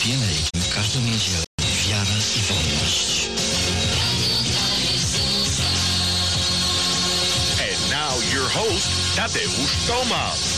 TV Ameryki w każdą niedzielę. Wiara i wolność. And now your host, Tadeusz Tomasz.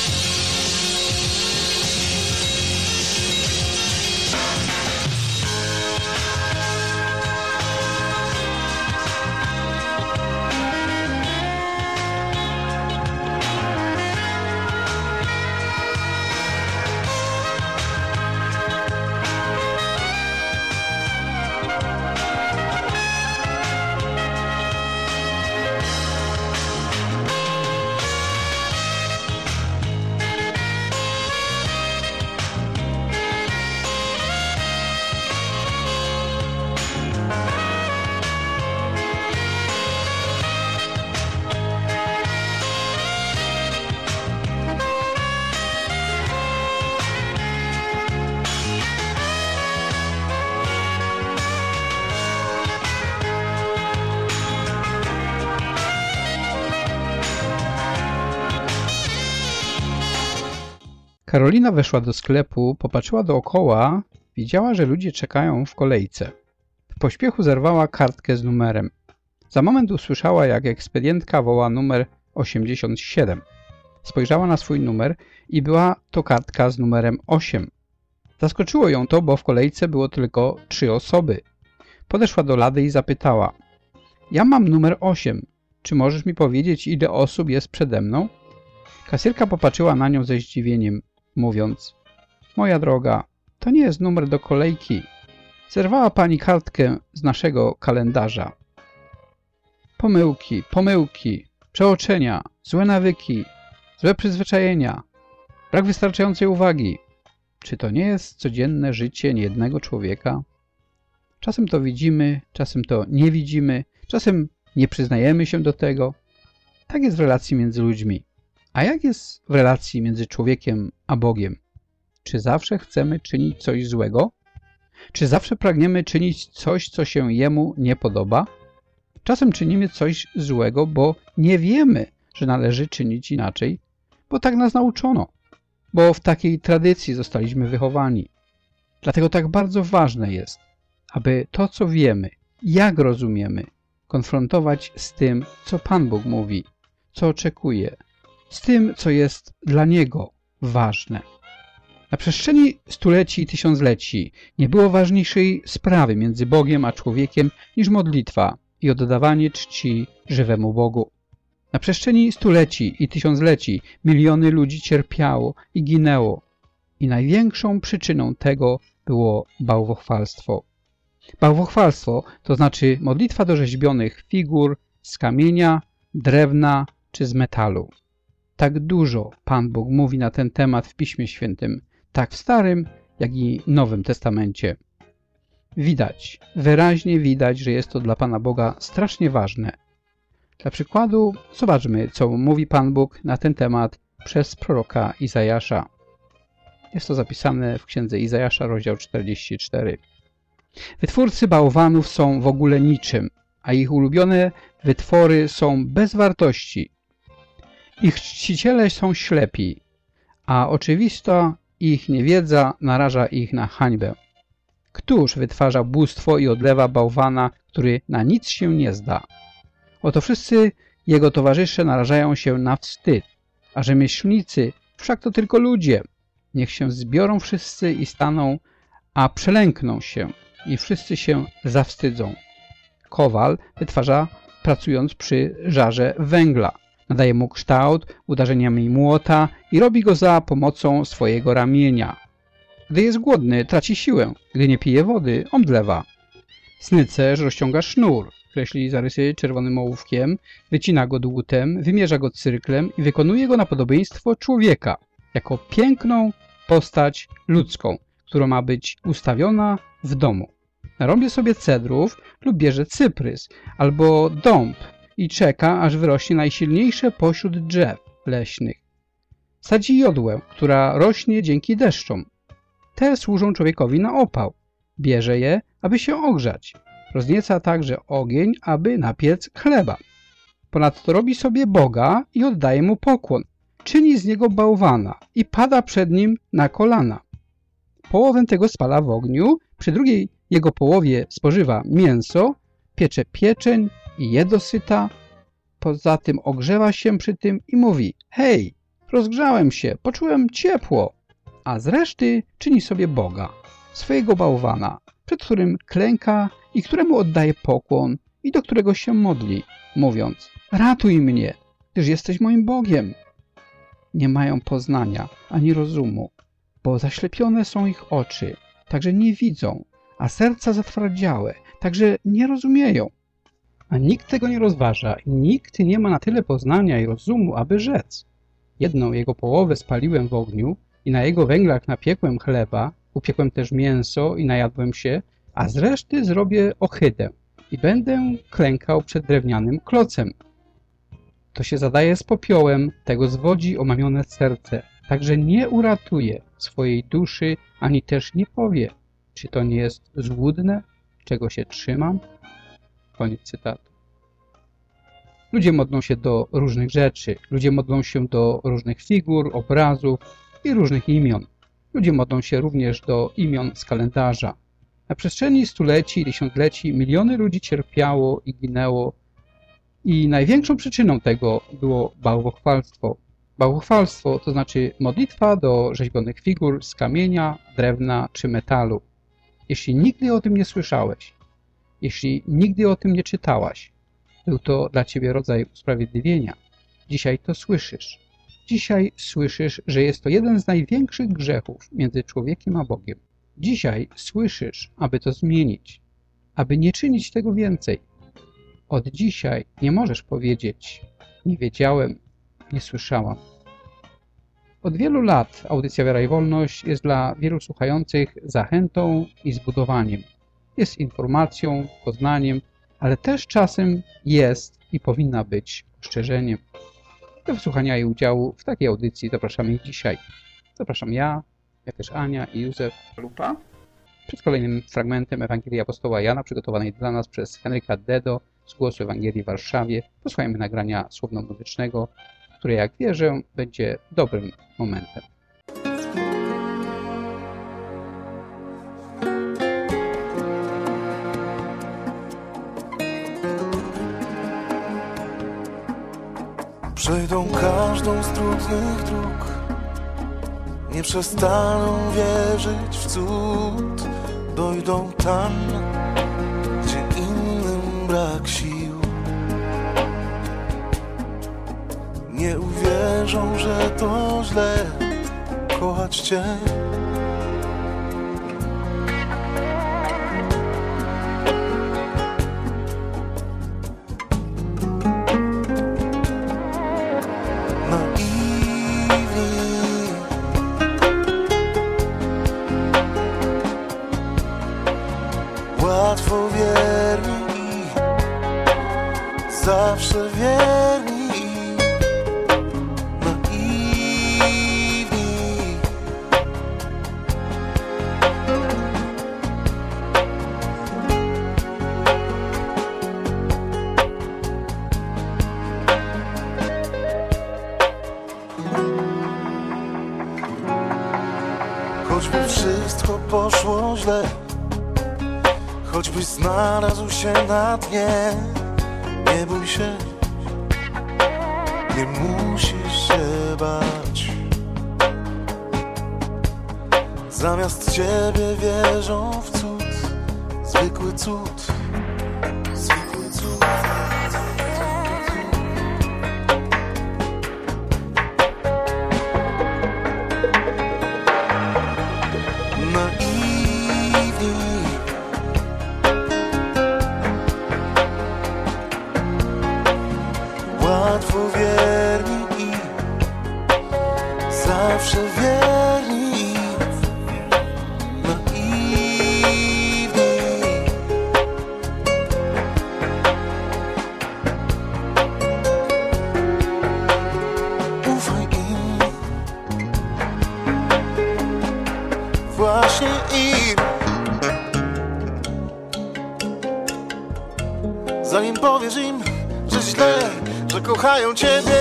Karolina weszła do sklepu, popatrzyła dookoła, widziała, że ludzie czekają w kolejce. W pośpiechu zerwała kartkę z numerem. Za moment usłyszała, jak ekspedientka woła numer 87. Spojrzała na swój numer i była to kartka z numerem 8. Zaskoczyło ją to, bo w kolejce było tylko 3 osoby. Podeszła do lady i zapytała: ja mam numer 8. Czy możesz mi powiedzieć, ile osób jest przede mną? Kasjerka popatrzyła na nią ze zdziwieniem, mówiąc: moja droga, to nie jest numer do kolejki. Zerwała pani kartkę z naszego kalendarza. Pomyłki, przeoczenia, złe nawyki, złe przyzwyczajenia, brak wystarczającej uwagi. Czy to nie jest codzienne życie niejednego człowieka? Czasem to widzimy, czasem to nie widzimy, czasem nie przyznajemy się do tego. Tak jest w relacji między ludźmi. A jak jest w relacji między człowiekiem a Bogiem? Czy zawsze chcemy czynić coś złego? Czy zawsze pragniemy czynić coś, co się Jemu nie podoba? Czasem czynimy coś złego, bo nie wiemy, że należy czynić inaczej, bo tak nas nauczono, bo w takiej tradycji zostaliśmy wychowani. Dlatego tak bardzo ważne jest, aby to, co wiemy, jak rozumiemy, konfrontować z tym, co Pan Bóg mówi, co oczekuje, z tym, co jest dla Niego ważne. Na przestrzeni stuleci i tysiącleci nie było ważniejszej sprawy między Bogiem a człowiekiem niż modlitwa i oddawanie czci żywemu Bogu. Na przestrzeni stuleci i tysiącleci miliony ludzi cierpiało i ginęło i największą przyczyną tego było bałwochwalstwo. Bałwochwalstwo to znaczy modlitwa do rzeźbionych figur z kamienia, drewna czy z metalu. Tak dużo Pan Bóg mówi na ten temat w Piśmie Świętym, tak w Starym, jak i Nowym Testamencie. Widać, wyraźnie widać, że jest to dla Pana Boga strasznie ważne. Dla przykładu zobaczmy, co mówi Pan Bóg na ten temat przez proroka Izajasza. Jest to zapisane w księdze Izajasza, rozdział 44. Wytwórcy bałwanów są w ogóle niczym, a ich ulubione wytwory są bez wartości. Ich czciciele są ślepi, a oczywista ich niewiedza naraża ich na hańbę. Któż wytwarza bóstwo i odlewa bałwana, który na nic się nie zda? Oto wszyscy jego towarzysze narażają się na wstyd, a rzemieślnicy wszak to tylko ludzie. Niech się zbiorą wszyscy i staną, a przelękną się i wszyscy się zawstydzą. Kowal wytwarza pracując przy żarze węgla. Nadaje mu kształt uderzeniami młota i robi go za pomocą swojego ramienia. Gdy jest głodny, traci siłę. Gdy nie pije wody, omdlewa. Snycerz rozciąga sznur, kreśli zarysy czerwonym ołówkiem, wycina go dłutem, wymierza go cyrklem i wykonuje go na podobieństwo człowieka, jako piękną postać ludzką, która ma być ustawiona w domu. Narąbie sobie cedrów lub bierze cyprys albo dąb i czeka, aż wyrośnie najsilniejsze pośród drzew leśnych. Sadzi jodłę, która rośnie dzięki deszczom. Te służą człowiekowi na opał. Bierze je, aby się ogrzać. Roznieca także ogień, aby napiec chleba. Ponadto robi sobie Boga i oddaje mu pokłon. Czyni z niego bałwana i pada przed nim na kolana. połowę tego spala w ogniu, przy drugiej jego połowie spożywa mięso, piecze pieczeń i je dosyta. Poza tym ogrzewa się przy tym i mówi: hej, rozgrzałem się, poczułem ciepło. A z reszty czyni sobie Boga, swojego bałwana, przed którym klęka i któremu oddaje pokłon i do którego się modli, mówiąc: ratuj mnie, gdyż jesteś moim Bogiem. Nie mają poznania ani rozumu, bo zaślepione są ich oczy, także nie widzą, a serca zatwardziałe, także nie rozumieją. A nikt tego nie rozważa i nikt nie ma na tyle poznania i rozumu, aby rzec: jedną jego połowę spaliłem w ogniu i na jego węglach napiekłem chleba, upiekłem też mięso i najadłem się, a z reszty zrobię ohydę i będę klękał przed drewnianym klocem. To się zadaje z popiołem, tego zwodzi omamione serce, także nie uratuje swojej duszy, ani też nie powie, czy to nie jest złudne, czego się trzymam. Koniec cytatu. Ludzie modlą się do różnych rzeczy. Ludzie modlą się do różnych figur, obrazów i różnych imion. Ludzie modlą się również do imion z kalendarza. Na przestrzeni stuleci i tysiącleci miliony ludzi cierpiało i ginęło i największą przyczyną tego było bałwochwalstwo. Bałwochwalstwo to znaczy modlitwa do rzeźbionych figur z kamienia, drewna czy metalu. Jeśli nigdy o tym nie słyszałeś, jeśli nigdy o tym nie czytałaś, był to dla ciebie rodzaj usprawiedliwienia. Dzisiaj to słyszysz. Dzisiaj słyszysz, że jest to jeden z największych grzechów między człowiekiem a Bogiem. Dzisiaj słyszysz, aby to zmienić, aby nie czynić tego więcej. Od dzisiaj nie możesz powiedzieć: nie wiedziałem, nie słyszałam. Od wielu lat audycja Wiara i Wolność jest dla wielu słuchających zachętą i zbudowaniem. Jest informacją, poznaniem, ale też czasem jest i powinna być ostrzeżeniem. Do wysłuchania i udziału w takiej audycji zapraszamy dzisiaj. Zapraszam ja też Ania i Józef Lupa. Przed kolejnym fragmentem Ewangelii Apostoła Jana, przygotowanej dla nas przez Henryka Dedo z Głosu Ewangelii w Warszawie, posłuchajmy nagrania słowno-muzycznego, które, jak wierzę, będzie dobrym momentem. Przejdą każdą z trudnych dróg, nie przestaną wierzyć w cud. Dojdą tam, gdzie innym brak sił. Nie uwierzą, że to źle kochać Cię. Łatwo wierni i zawsze wierni i naiwni. Choćby wszystko poszło źle, choćbyś znalazł się na dnie, nie bój się, nie musisz się bać. Zamiast Ciebie wierzą w cud, zwykły cud, zwykły cud. Łatwo wierni i zawsze wierni i naiwni. Ufaj im, właśnie im. Zanim powiesz im, że źle, że kochają Ciebie.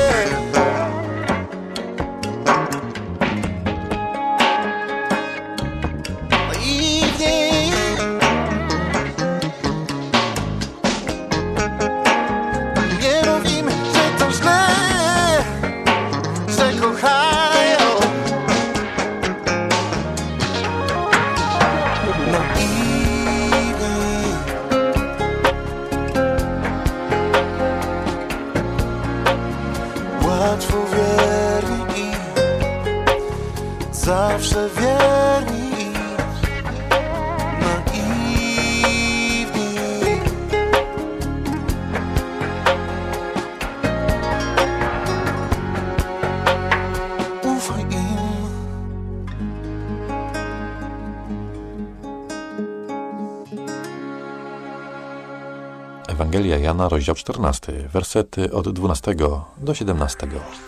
Ewangelia Jana, rozdział 14, wersety od 12 do 17.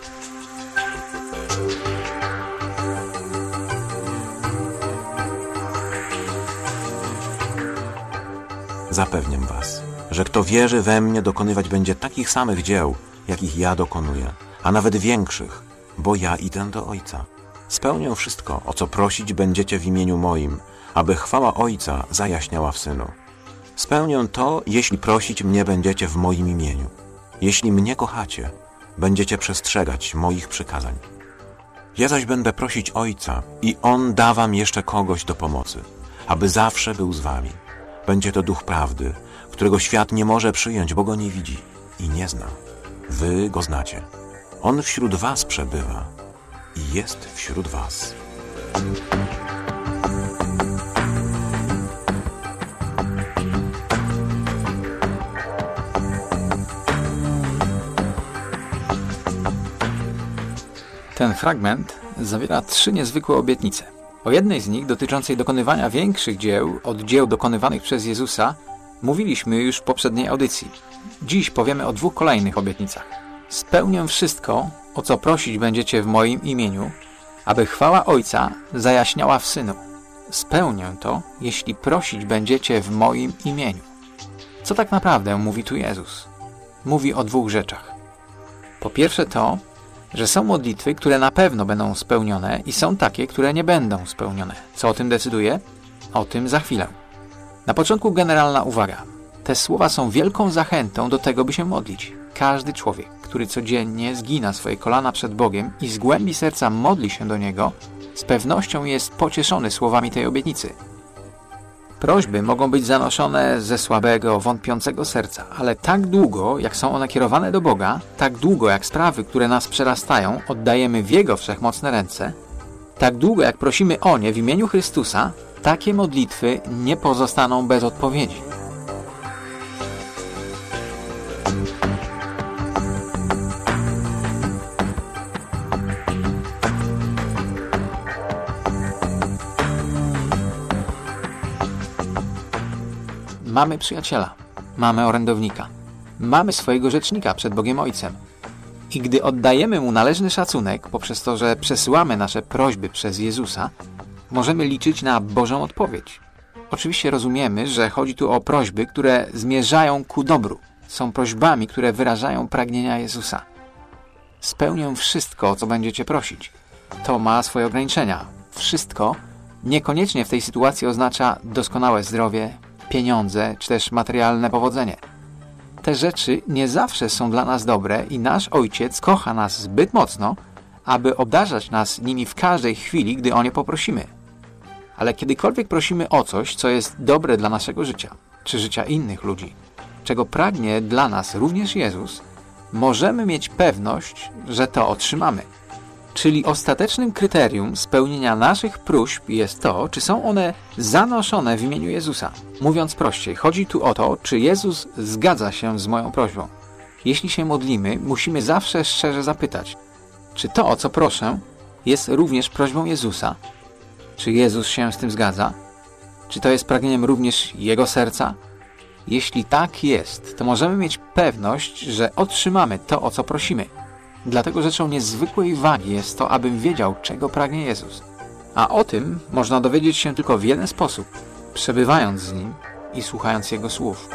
Zapewniam was, że kto wierzy we mnie, dokonywać będzie takich samych dzieł, jakich ja dokonuję, a nawet większych, bo ja idę do Ojca. Spełnię wszystko, o co prosić będziecie w imieniu moim, aby chwała Ojca zajaśniała w Synu. Spełnię to, jeśli prosić mnie będziecie w moim imieniu. Jeśli mnie kochacie, będziecie przestrzegać moich przykazań. Ja zaś będę prosić Ojca i On da wam jeszcze kogoś do pomocy, aby zawsze był z wami. Będzie to Duch Prawdy, którego świat nie może przyjąć, bo Go nie widzi i nie zna. Wy Go znacie. On wśród was przebywa i jest wśród was. Ten fragment zawiera 3 niezwykłe obietnice. O jednej z nich, dotyczącej dokonywania większych dzieł od dzieł dokonywanych przez Jezusa, mówiliśmy już w poprzedniej audycji. Dziś powiemy o 2 kolejnych obietnicach. Spełnię wszystko, o co prosić będziecie w moim imieniu, aby chwała Ojca zajaśniała w Synu. Spełnię to, jeśli prosić będziecie w moim imieniu. Co tak naprawdę mówi tu Jezus? Mówi o 2 rzeczach. Po pierwsze to, że są modlitwy, które na pewno będą spełnione i są takie, które nie będą spełnione. Co o tym decyduje? O tym za chwilę. Na początku generalna uwaga. Te słowa są wielką zachętą do tego, by się modlić. Każdy człowiek, który codziennie zgina swoje kolana przed Bogiem i z głębi serca modli się do Niego, z pewnością jest pocieszony słowami tej obietnicy. Prośby mogą być zanoszone ze słabego, wątpiącego serca, ale tak długo, jak są one kierowane do Boga, tak długo, jak sprawy, które nas przerastają, oddajemy w Jego wszechmocne ręce, tak długo, jak prosimy o nie w imieniu Chrystusa, takie modlitwy nie pozostaną bez odpowiedzi. Mamy przyjaciela, mamy orędownika, mamy swojego rzecznika przed Bogiem Ojcem. I gdy oddajemy Mu należny szacunek poprzez to, że przesyłamy nasze prośby przez Jezusa, możemy liczyć na Bożą odpowiedź. Oczywiście rozumiemy, że chodzi tu o prośby, które zmierzają ku dobru. Są prośbami, które wyrażają pragnienia Jezusa. Spełnię wszystko, o co będziecie prosić. To ma swoje ograniczenia. Wszystko niekoniecznie w tej sytuacji oznacza doskonałe zdrowie, pieniądze czy też materialne powodzenie. Te rzeczy nie zawsze są dla nas dobre i nasz Ojciec kocha nas zbyt mocno, aby obdarzać nas nimi w każdej chwili, gdy o nie poprosimy. Ale kiedykolwiek prosimy o coś, co jest dobre dla naszego życia, czy życia innych ludzi, czego pragnie dla nas również Jezus, możemy mieć pewność, że to otrzymamy. Czyli ostatecznym kryterium spełnienia naszych próśb jest to, czy są one zanoszone w imieniu Jezusa. Mówiąc prościej, chodzi tu o to, czy Jezus zgadza się z moją prośbą. Jeśli się modlimy, musimy zawsze szczerze zapytać, czy to, o co proszę, jest również prośbą Jezusa? Czy Jezus się z tym zgadza? Czy to jest pragnieniem również Jego serca? Jeśli tak jest, to możemy mieć pewność, że otrzymamy to, o co prosimy. Dlatego rzeczą niezwykłej wagi jest to, abym wiedział, czego pragnie Jezus. A o tym można dowiedzieć się tylko w jeden sposób, przebywając z Nim i słuchając Jego słów.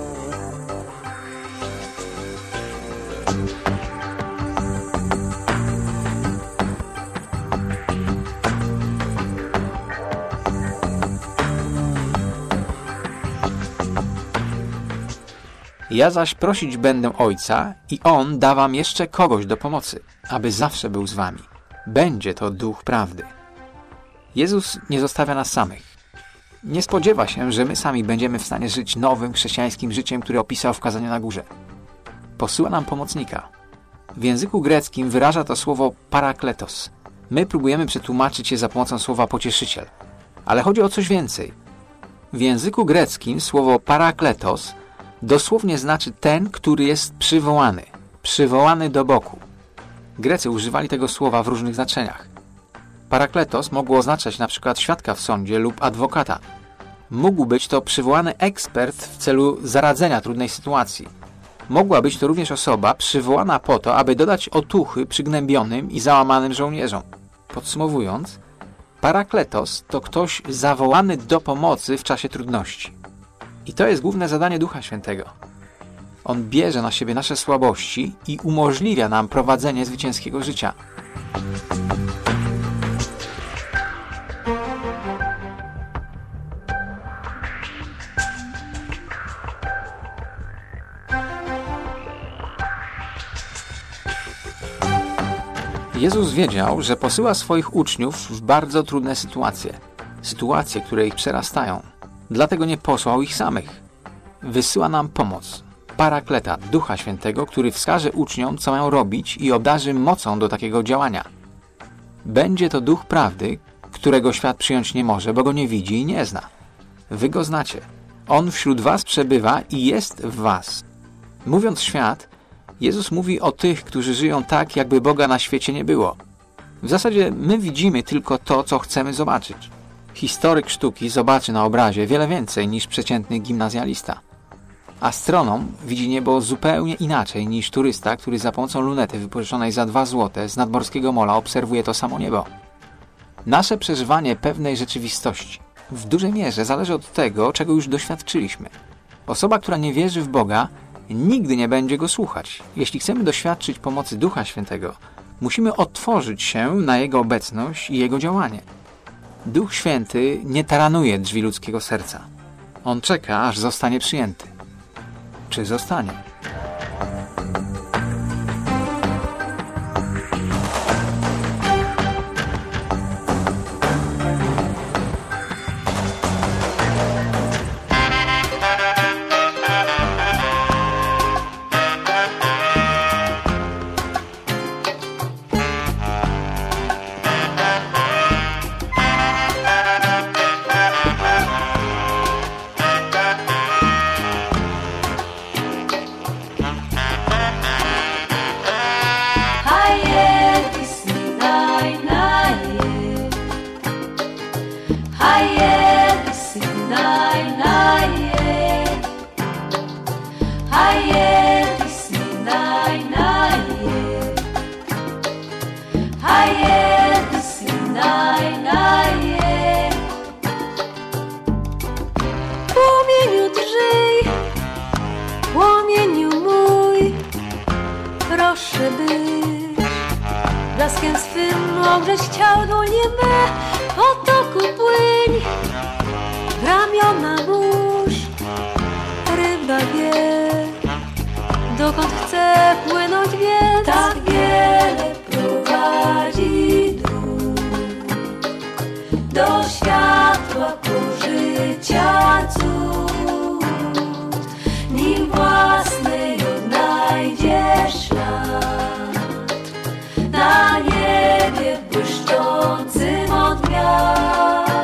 Ja zaś prosić będę Ojca i On da wam jeszcze kogoś do pomocy, aby zawsze był z wami. Będzie to Duch Prawdy. Jezus nie zostawia nas samych. Nie spodziewa się, że my sami będziemy w stanie żyć nowym, chrześcijańskim życiem, które opisał w Kazaniu na Górze. Posyła nam pomocnika. W języku greckim wyraża to słowo parakletos. My próbujemy przetłumaczyć je za pomocą słowa pocieszyciel. Ale chodzi o coś więcej. W języku greckim słowo parakletos dosłownie znaczy ten, który jest przywołany do boku. Grecy używali tego słowa w różnych znaczeniach. Parakletos mogło oznaczać na przykład świadka w sądzie lub adwokata. Mógł być to przywołany ekspert w celu zaradzenia trudnej sytuacji. Mogła być to również osoba przywołana po to, aby dodać otuchy przygnębionym i załamanym żołnierzom. Podsumowując, Parakletos to ktoś zawołany do pomocy w czasie trudności. I to jest główne zadanie Ducha Świętego. On bierze na siebie nasze słabości i umożliwia nam prowadzenie zwycięskiego życia. Jezus wiedział, że posyła swoich uczniów w bardzo trudne sytuacje, które ich przerastają. Dlatego nie posłał ich samych. Wysyła nam pomoc, Parakleta, Ducha Świętego, który wskaże uczniom, co mają robić i obdarzy mocą do takiego działania. Będzie to Duch Prawdy, którego świat przyjąć nie może, bo go nie widzi i nie zna. Wy go znacie. On wśród was przebywa i jest w was. Mówiąc świat, Jezus mówi o tych, którzy żyją tak, jakby Boga na świecie nie było. W zasadzie my widzimy tylko to, co chcemy zobaczyć. Historyk sztuki zobaczy na obrazie wiele więcej niż przeciętny gimnazjalista. Astronom widzi niebo zupełnie inaczej niż turysta, który za pomocą lunety wypożyczonej za 2 zł z nadmorskiego mola obserwuje to samo niebo. Nasze przeżywanie pewnej rzeczywistości w dużej mierze zależy od tego, czego już doświadczyliśmy. Osoba, która nie wierzy w Boga, nigdy nie będzie go słuchać. Jeśli chcemy doświadczyć pomocy Ducha Świętego, musimy otworzyć się na Jego obecność i Jego działanie. Duch Święty nie taranuje drzwi ludzkiego serca. On czeka, aż zostanie przyjęty. Czy zostanie? Płomieniu mój, proszę być, blaskiem swym ogrzeć ciało dłonie me, potoku płyń, w ramiona burz, ryba wie, dokąd chce płynąć więc. Tak wiele prowadzi dróg do światła pożycia cud, nim własnej odnajdziesz ślad na niebie błyszczącym od gwiazd.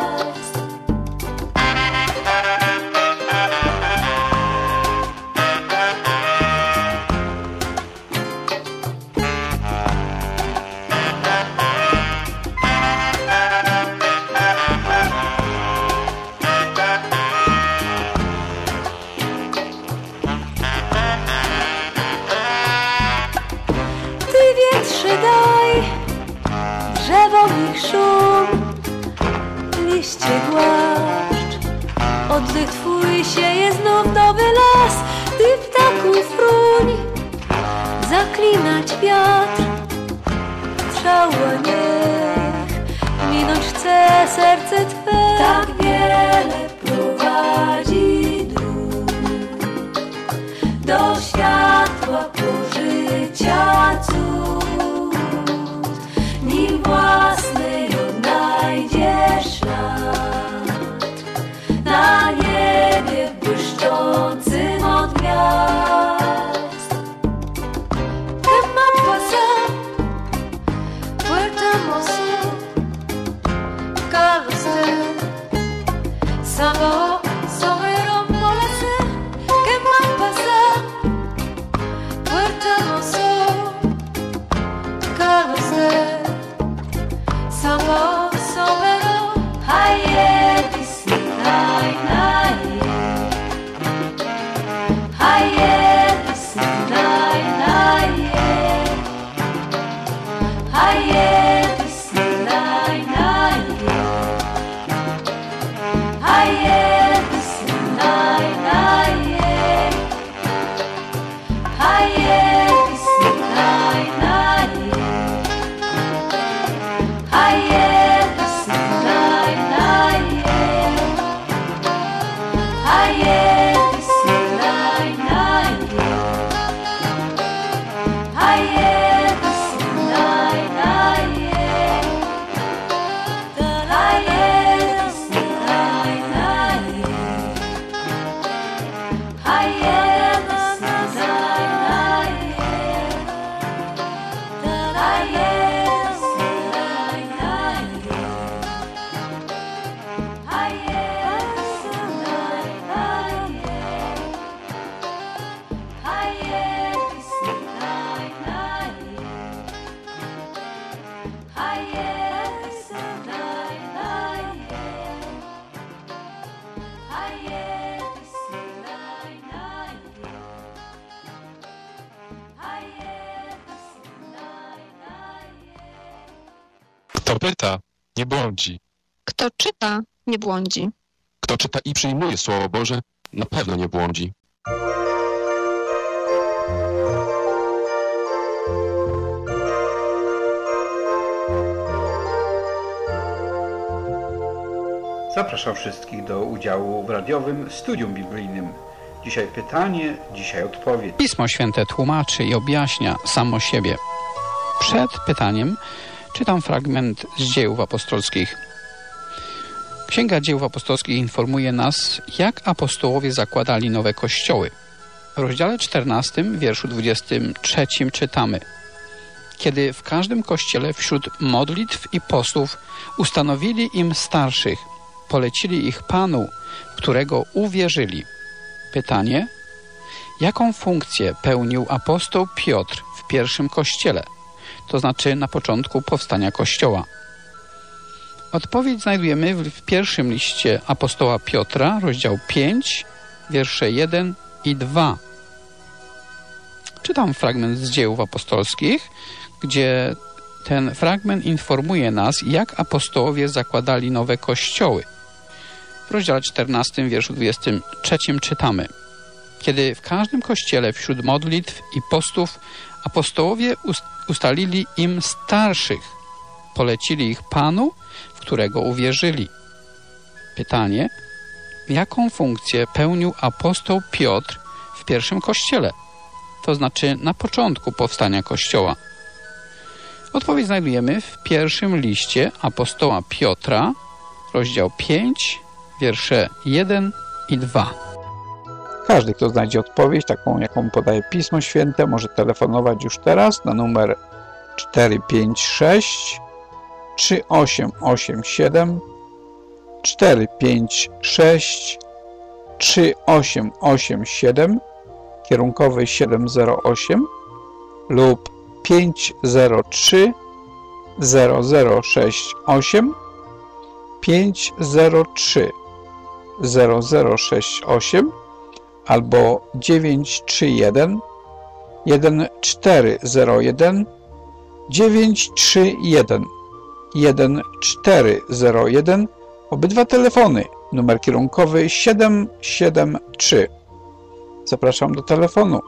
Daj drzewom ich szum, liście głaszcz, oddech twój sieje znów nowy las. Ty ptaków fruń, zaklinać wiatr, strzała niech minąć chce serce twe. Tak wiele prowadzi dróg do światła pożycia cud, nim własnej odnajdziesz ślad na niebie błyszczącym od gwiazd. Que mademoiselle, puerta mozo, Carlos, Savo, Kto pyta, nie błądzi. Kto czyta, nie błądzi. Kto czyta i przyjmuje Słowo Boże, na pewno nie błądzi. Zapraszam wszystkich do udziału w radiowym studium biblijnym. Dzisiaj pytanie, dzisiaj odpowiedź. Pismo Święte tłumaczy i objaśnia samo siebie. Przed pytaniem czytam fragment z Dziejów Apostolskich. Księga Dzieł Apostolskich informuje nas, jak apostołowie zakładali nowe kościoły. W rozdziale 14, wierszu 23 czytamy: Kiedy w każdym kościele wśród modlitw i postów ustanowili im starszych, polecili ich Panu, w którego uwierzyli. Pytanie: jaką funkcję pełnił apostoł Piotr w pierwszym kościele, to znaczy na początku powstania Kościoła? Odpowiedź znajdujemy w pierwszym liście apostoła Piotra, rozdział 5, wiersze 1 i 2. Czytam fragment z Dziejów Apostolskich, gdzie ten fragment informuje nas, jak apostołowie zakładali nowe kościoły. W rozdziale 14, wierszu 23 czytamy: Kiedy w każdym kościele wśród modlitw i postów apostołowie ustalili im starszych, polecili ich Panu, w którego uwierzyli. Pytanie: jaką funkcję pełnił apostoł Piotr w pierwszym kościele, to znaczy na początku powstania Kościoła? Odpowiedź znajdujemy w pierwszym liście apostoła Piotra, rozdział 5, wiersze 1 i 2. Każdy, kto znajdzie odpowiedź, taką jaką podaje Pismo Święte, może telefonować już teraz na numer 456 3887 456 3887, kierunkowy 708 lub 503 0068 503 0068 albo 931 1401 931 1401. Obydwa telefony. Numer kierunkowy 773. Zapraszam do telefonu.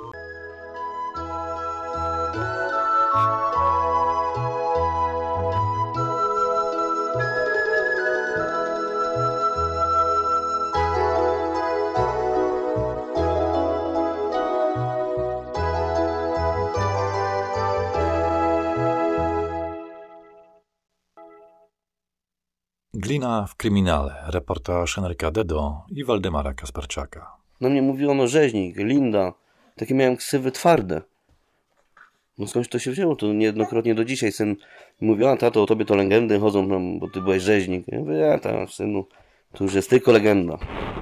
Glina w kryminale. Reportaż Henryka Dedo i Waldemara Kasperczaka. Na mnie mówiono rzeźnik, Linda. Takie miałem ksywy twarde. No skądś to się wzięło? To niejednokrotnie do dzisiaj syn mówił: a tato, o tobie to legendy chodzą tam, bo ty byłeś rzeźnik. Ja mówię: synu, to już jest tylko legenda.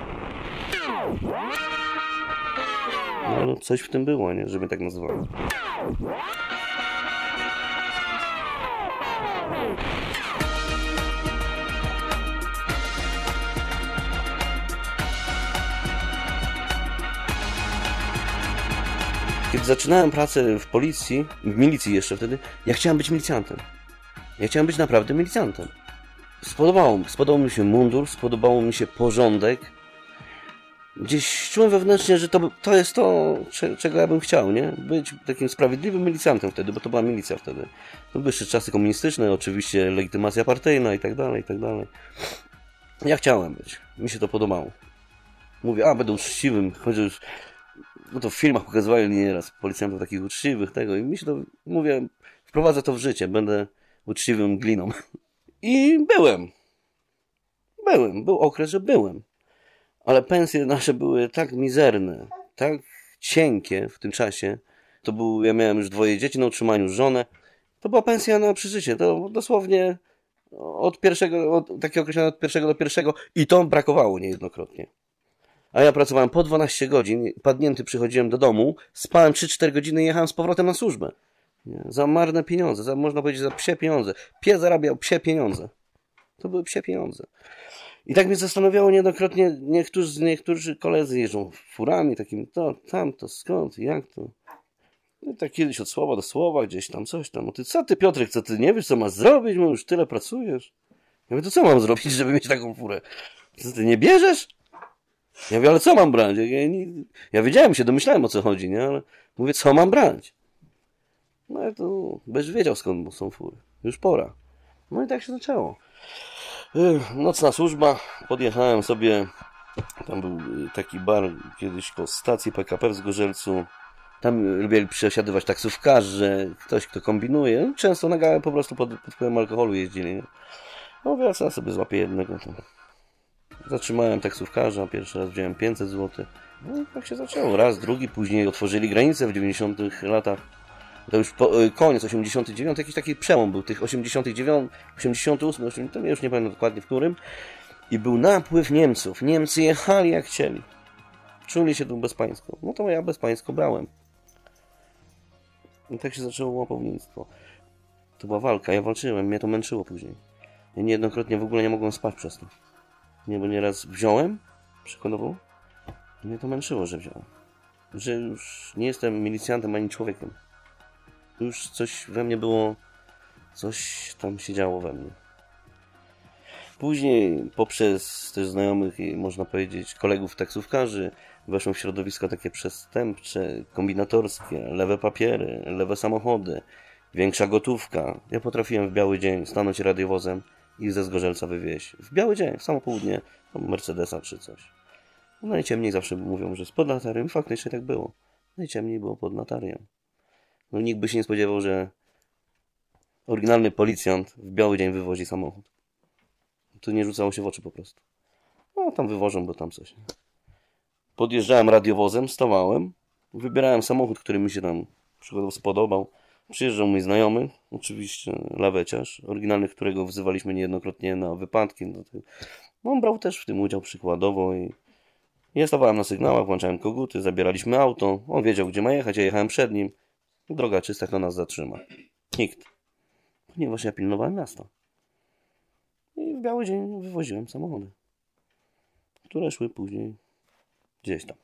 No coś w tym było, nie? Że mnie tak nazywano. Kiedy zaczynałem pracę w policji, w milicji jeszcze wtedy, ja chciałem być milicjantem. Ja chciałem być naprawdę milicjantem. Spodobał mi się mundur, spodobało mi się porządek. Gdzieś czułem wewnętrznie, że to jest to, czego ja bym chciał, nie? Być takim sprawiedliwym milicjantem wtedy, bo to była milicja wtedy. To były jeszcze czasy komunistyczne, oczywiście legitymacja partyjna i tak dalej, i tak dalej. Ja chciałem być. Mi się to podobało. Mówię, będę uczciwym, chociaż no to w filmach pokazywali nieraz policjantów takich uczciwych, tego i mi się to, mówię, wprowadzę to w życie, będę uczciwym gliną. I był okres, że byłem. Ale pensje nasze były tak mizerne, tak cienkie w tym czasie. Ja miałem już 2 dzieci na utrzymaniu, żonę. To była pensja na przeżycie. To dosłownie takie określone od 1 do 1 i to brakowało niejednokrotnie. A ja pracowałem po 12 godzin, padnięty przychodziłem do domu, spałem 3-4 godziny i jechałem z powrotem na służbę. Nie? Za marne pieniądze, można powiedzieć za psie pieniądze. Pies zarabiał psie pieniądze. To były psie pieniądze. I tak mnie zastanawiało niejednokrotnie, niektórzy koledzy jeżdżą furami takimi, to skąd, jak to? No i tak kiedyś od słowa do słowa, gdzieś tam, coś tam. Co ty, Piotrek, ty nie wiesz, co masz zrobić? Bo już tyle pracujesz. Ja mówię, to co mam zrobić, żeby mieć taką furę? Co, ty nie bierzesz? Ja mówię, ale co mam brać? Ja wiedziałem się, domyślałem, o co chodzi, nie? Ale mówię, co mam brać? No i to będziesz wiedział, skąd są fury. Już pora. No i tak się zaczęło. Nocna służba, podjechałem sobie, tam był taki bar kiedyś koło stacji PKP w Zgorzelcu, tam lubieli przesiadywać taksówkarze, ktoś kto kombinuje, często na gałę po prostu pod wpływem alkoholu jeździli, nie? No więc ja sobie złapię jednego tam. Zatrzymałem taksówkarza, pierwszy raz wziąłem 500 zł, no i tak się zaczęło, raz, drugi, później otworzyli granicę w 90 latach. To już koniec 89, jakiś taki przełom był tych 89, 88, 80, to ja już nie pamiętam dokładnie w którym. I był napływ Niemców. Niemcy jechali jak chcieli. Czuli się tu bezpańsko. No to ja bezpańsko brałem. I tak się zaczęło łapownictwo. To była walka, ja walczyłem, mnie to męczyło później. Ja niejednokrotnie w ogóle nie mogłem spać przez to. Nie, bo nieraz wziąłem, przykładowo, i mnie to męczyło, że wziąłem. Że już nie jestem milicjantem ani człowiekiem. Już coś we mnie było, coś tam się działo we mnie. Później poprzez też znajomych i można powiedzieć kolegów taksówkarzy weszłem w środowisko takie przestępcze, kombinatorskie, lewe papiery, lewe samochody, większa gotówka. Ja potrafiłem w biały dzień stanąć radiowozem i ze Zgorzelca wywieźć. W biały dzień, w samo południe, Mercedesa czy coś. No najciemniej zawsze mówią, że z pod latarią. Faktycznie tak było. Najciemniej było pod latarią. No nikt by się nie spodziewał, że oryginalny policjant w biały dzień wywozi samochód. To nie rzucało się w oczy po prostu. No tam wywożą, bo tam coś. Podjeżdżałem radiowozem, stawałem, wybierałem samochód, który mi się tam przykładowo spodobał. Przyjeżdżał mój znajomy, oczywiście laweciarz, oryginalny, którego wzywaliśmy niejednokrotnie na wypadki. No, on brał też w tym udział przykładowo i ja stawałem na sygnałach, włączałem koguty, zabieraliśmy auto, on wiedział, gdzie ma jechać, ja jechałem przed nim. Droga czysta, kto nas zatrzyma? Nikt. Ponieważ ja pilnowałem miasta. I w biały dzień wywoziłem samochody, które szły później gdzieś tam.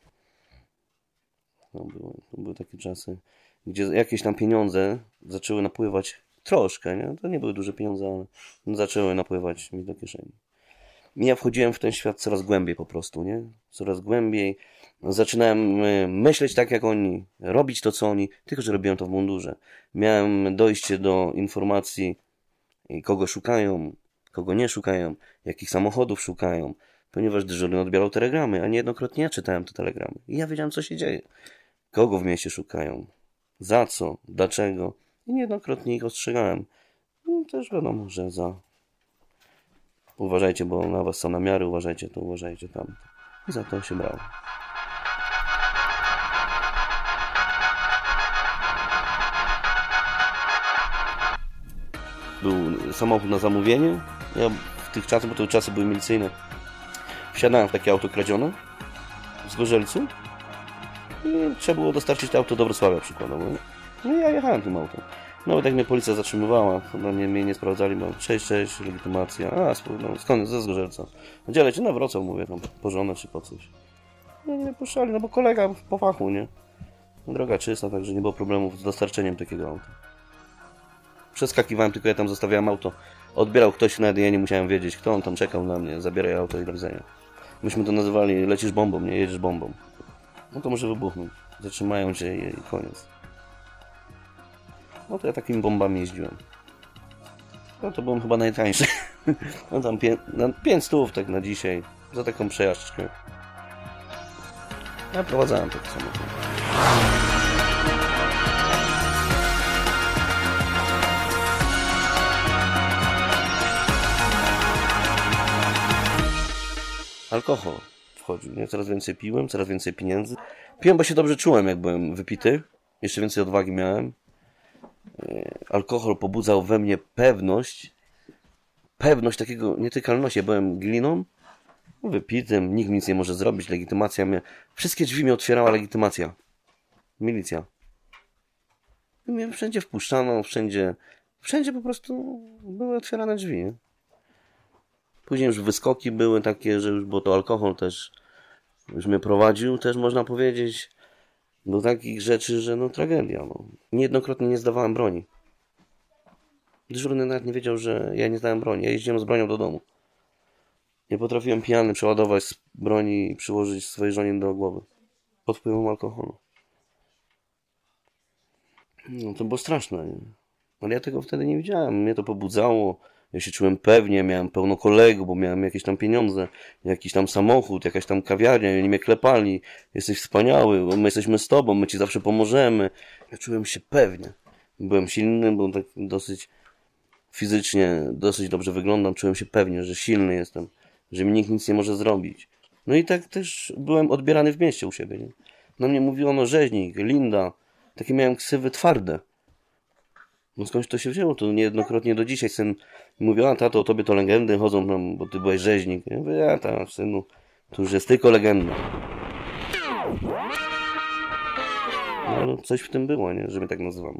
To były takie czasy, gdzie jakieś tam pieniądze zaczęły napływać troszkę, nie? To nie były duże pieniądze, ale zaczęły napływać mi do kieszeni. I ja wchodziłem w ten świat coraz głębiej po prostu, nie? Coraz głębiej. Zaczynałem myśleć tak jak oni, robić to co oni, tylko że robiłem to w mundurze. Miałem dojście do informacji, kogo szukają, kogo nie szukają, jakich samochodów szukają, ponieważ dyżurny odbierał telegramy, a niejednokrotnie ja czytałem te telegramy. I ja wiedziałem, co się dzieje. Kogo w mieście szukają, za co, dlaczego. I niejednokrotnie ich ostrzegałem. I też wiadomo, że uważajcie, bo na was są namiary, uważajcie to, uważajcie tamto. I za to się brało. Był samochód na zamówienie. Ja w tych czasach, bo to czasy były milicyjne, wsiadałem w takie auto kradzione w Zgorzelcu i trzeba było dostarczyć to auto do Wrocławia przykładowo. No i ja jechałem tym autem. Nawet jak mnie policja zatrzymywała, chyba mnie nie sprawdzali, bo 6, legitymacja, skąd, ze Zgorzelca. Gdzie leci? Na Wrocław, mówię, tam po żonę czy po coś. Nie puszczali, no bo kolega po fachu, nie? Droga czysta, także nie było problemów z dostarczeniem takiego auta. Przeskakiwałem, tylko ja tam zostawiałem auto. Odbierał ktoś, nawet ja nie musiałem wiedzieć, kto on tam czekał na mnie, zabieraj auto i do widzenia. Myśmy to nazywali, lecisz bombą, nie jedziesz bombą. No to może wybuchnąć. Zatrzymają cię i koniec. No to ja takimi bombami jeździłem. No to byłem chyba najtańszy. No tam 5 stów tak na dzisiaj, za taką przejażdżkę. Ja prowadzałem taki samochód. Alkohol wchodził, nie? Coraz więcej piłem, coraz więcej pieniędzy. Piłem, bo się dobrze czułem, jak byłem wypity. Jeszcze więcej odwagi miałem. Alkohol pobudzał we mnie pewność takiego nietykalności. Ja byłem gliną, wypitym, nikt nic nie może zrobić, legitymacja mnie... Wszystkie drzwi mi otwierała legitymacja. Milicja. I mnie wszędzie wpuszczano, wszędzie po prostu były otwierane drzwi, nie? Później już wyskoki były takie, że już, bo to alkohol też już mnie prowadził, też można powiedzieć, do takich rzeczy, że no tragedia. No. Niejednokrotnie nie zdawałem broni. Dyżurny nawet nie wiedział, że ja nie zdałem broni. Ja jeździłem z bronią do domu. Nie potrafiłem pijany przeładować z broni i przyłożyć swojej żonie do głowy. Pod wpływem alkoholu. No to było straszne. Nie? Ale ja tego wtedy nie widziałem. Mnie to pobudzało. Ja się czułem pewnie, miałem pełno kolegów, bo miałem jakieś tam pieniądze, jakiś tam samochód, jakaś tam kawiarnia, i oni mnie klepali. Jesteś wspaniały, bo my jesteśmy z tobą, my ci zawsze pomożemy. Ja czułem się pewnie. Byłem silny, byłem tak dosyć fizycznie, dosyć dobrze wyglądam. Czułem się pewnie, że silny jestem, że mi nikt nic nie może zrobić. No i tak też byłem odbierany w mieście u siebie. Nie? Na mnie mówiono rzeźnik, Linda. Takie miałem ksywy twarde. No skądś to się wzięło? To niejednokrotnie do dzisiaj syn mówi, a tato, o tobie to legendy chodzą tam, bo ty byłeś rzeźnik. Ja mówię, synu, to już jest tylko legenda. No coś w tym było, nie? Że my tak nazywamy.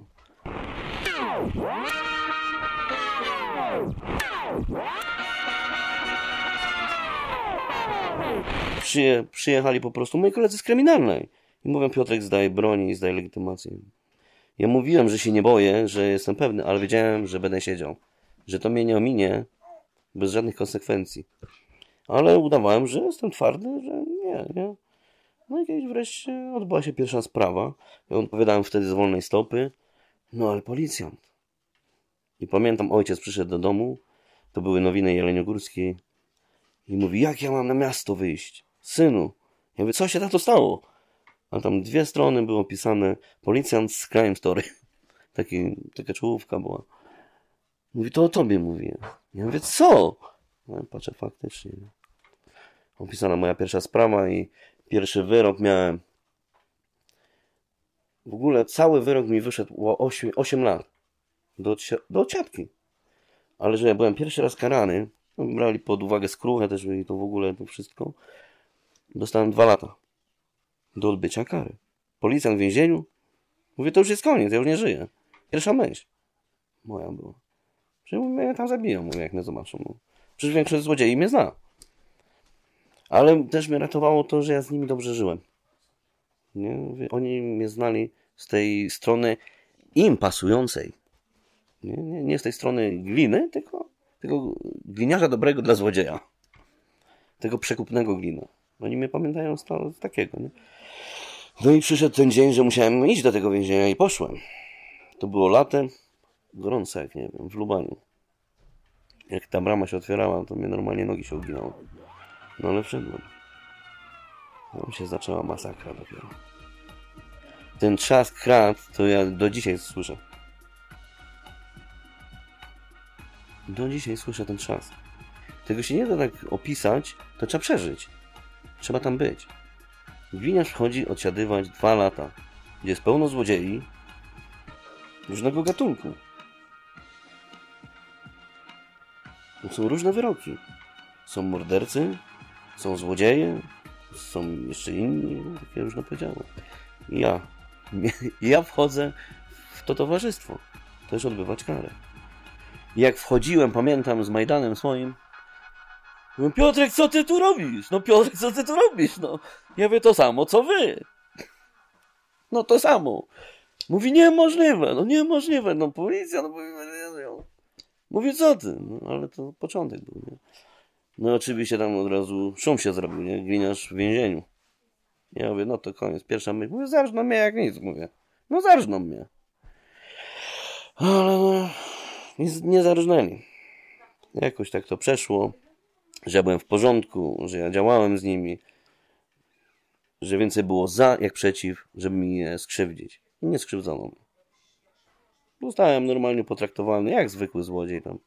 Przyjechali po prostu moi koledzy z kryminalnej. I mówią, Piotrek, zdaj broń i zdaj legitymację. Ja mówiłem, że się nie boję, że jestem pewny, ale wiedziałem, że będę siedział. Że to mnie nie ominie bez żadnych konsekwencji. Ale udawałem, że jestem twardy, że nie. No i kiedyś wreszcie odbyła się pierwsza sprawa. Ja odpowiadałem wtedy z wolnej stopy. No ale policjant. I pamiętam, ojciec przyszedł do domu. To były Nowiny Jeleniogórskiej. I mówi, jak ja mam na miasto wyjść? Synu. Ja mówię, co się tato stało? A tam 2 strony było pisane policjant z Crime Story. Taka czołówka była. Mówi, to o tobie mówię. Ja mówię, co? No patrzę, faktycznie. Opisana moja pierwsza sprawa i pierwszy wyrok miałem. W ogóle cały wyrok mi wyszedł o 8 lat. Do odsiadki. Ale że ja byłem pierwszy raz karany, brali pod uwagę skruchę też i to w ogóle to wszystko. Dostałem 2 lata. Do odbycia kary. Policjant w więzieniu? Mówię, to już jest koniec, ja już nie żyję. Pierwsza myśl moja była. Że mnie tam zabiją, mówię, jak mnie zobaczą. No. Przecież większość złodziei mnie zna. Ale też mnie ratowało to, że ja z nimi dobrze żyłem. Nie? Mówię, oni mnie znali z tej strony im pasującej. Nie z tej strony gliny, tylko tego gliniarza dobrego dla złodzieja. Tego przekupnego glina. Oni mnie pamiętają z takiego, nie? No i przyszedł ten dzień, że musiałem iść do tego więzienia i poszłem. To było latem, gorące jak nie wiem, w Lubaniu. Jak ta brama się otwierała, to mnie normalnie nogi się uginały. No ale wszedłem. Tam się zaczęła masakra dopiero. Ten trzask krat, to ja do dzisiaj słyszę. Do dzisiaj słyszę ten trzask. Tego się nie da tak opisać, to trzeba przeżyć. Trzeba tam być. Gliniarz wchodzi odsiadywać 2 lata, gdzie jest pełno złodziei różnego gatunku. Są różne wyroki. Są mordercy, są złodzieje, są jeszcze inni, jak ja już powiedziałem. Ja wchodzę w to towarzystwo. Też odbywać karę. Jak wchodziłem, pamiętam, z Majdanem swoim, mówię, Piotrek, co ty tu robisz? No Piotrek, co ty tu robisz? No, ja mówię, to samo, co wy. No to samo. Mówi, niemożliwe. No policja, mówi, co ty? No ale to początek był, nie? No oczywiście tam od razu szum się zrobił, nie? Gliniarz w więzieniu. Ja mówię, no to koniec, pierwsza myśl. Mówię, zarżną mnie jak nic, mówię. No zarżną mnie. Ale no, nie zarżnęli. Jakoś tak to przeszło, że ja byłem w porządku, że ja działałem z nimi, że więcej było za, jak przeciw, żeby mi je skrzywdzić. I nie skrzywdzono mnie. Zostałem normalnie potraktowany, jak zwykły złodziej tam.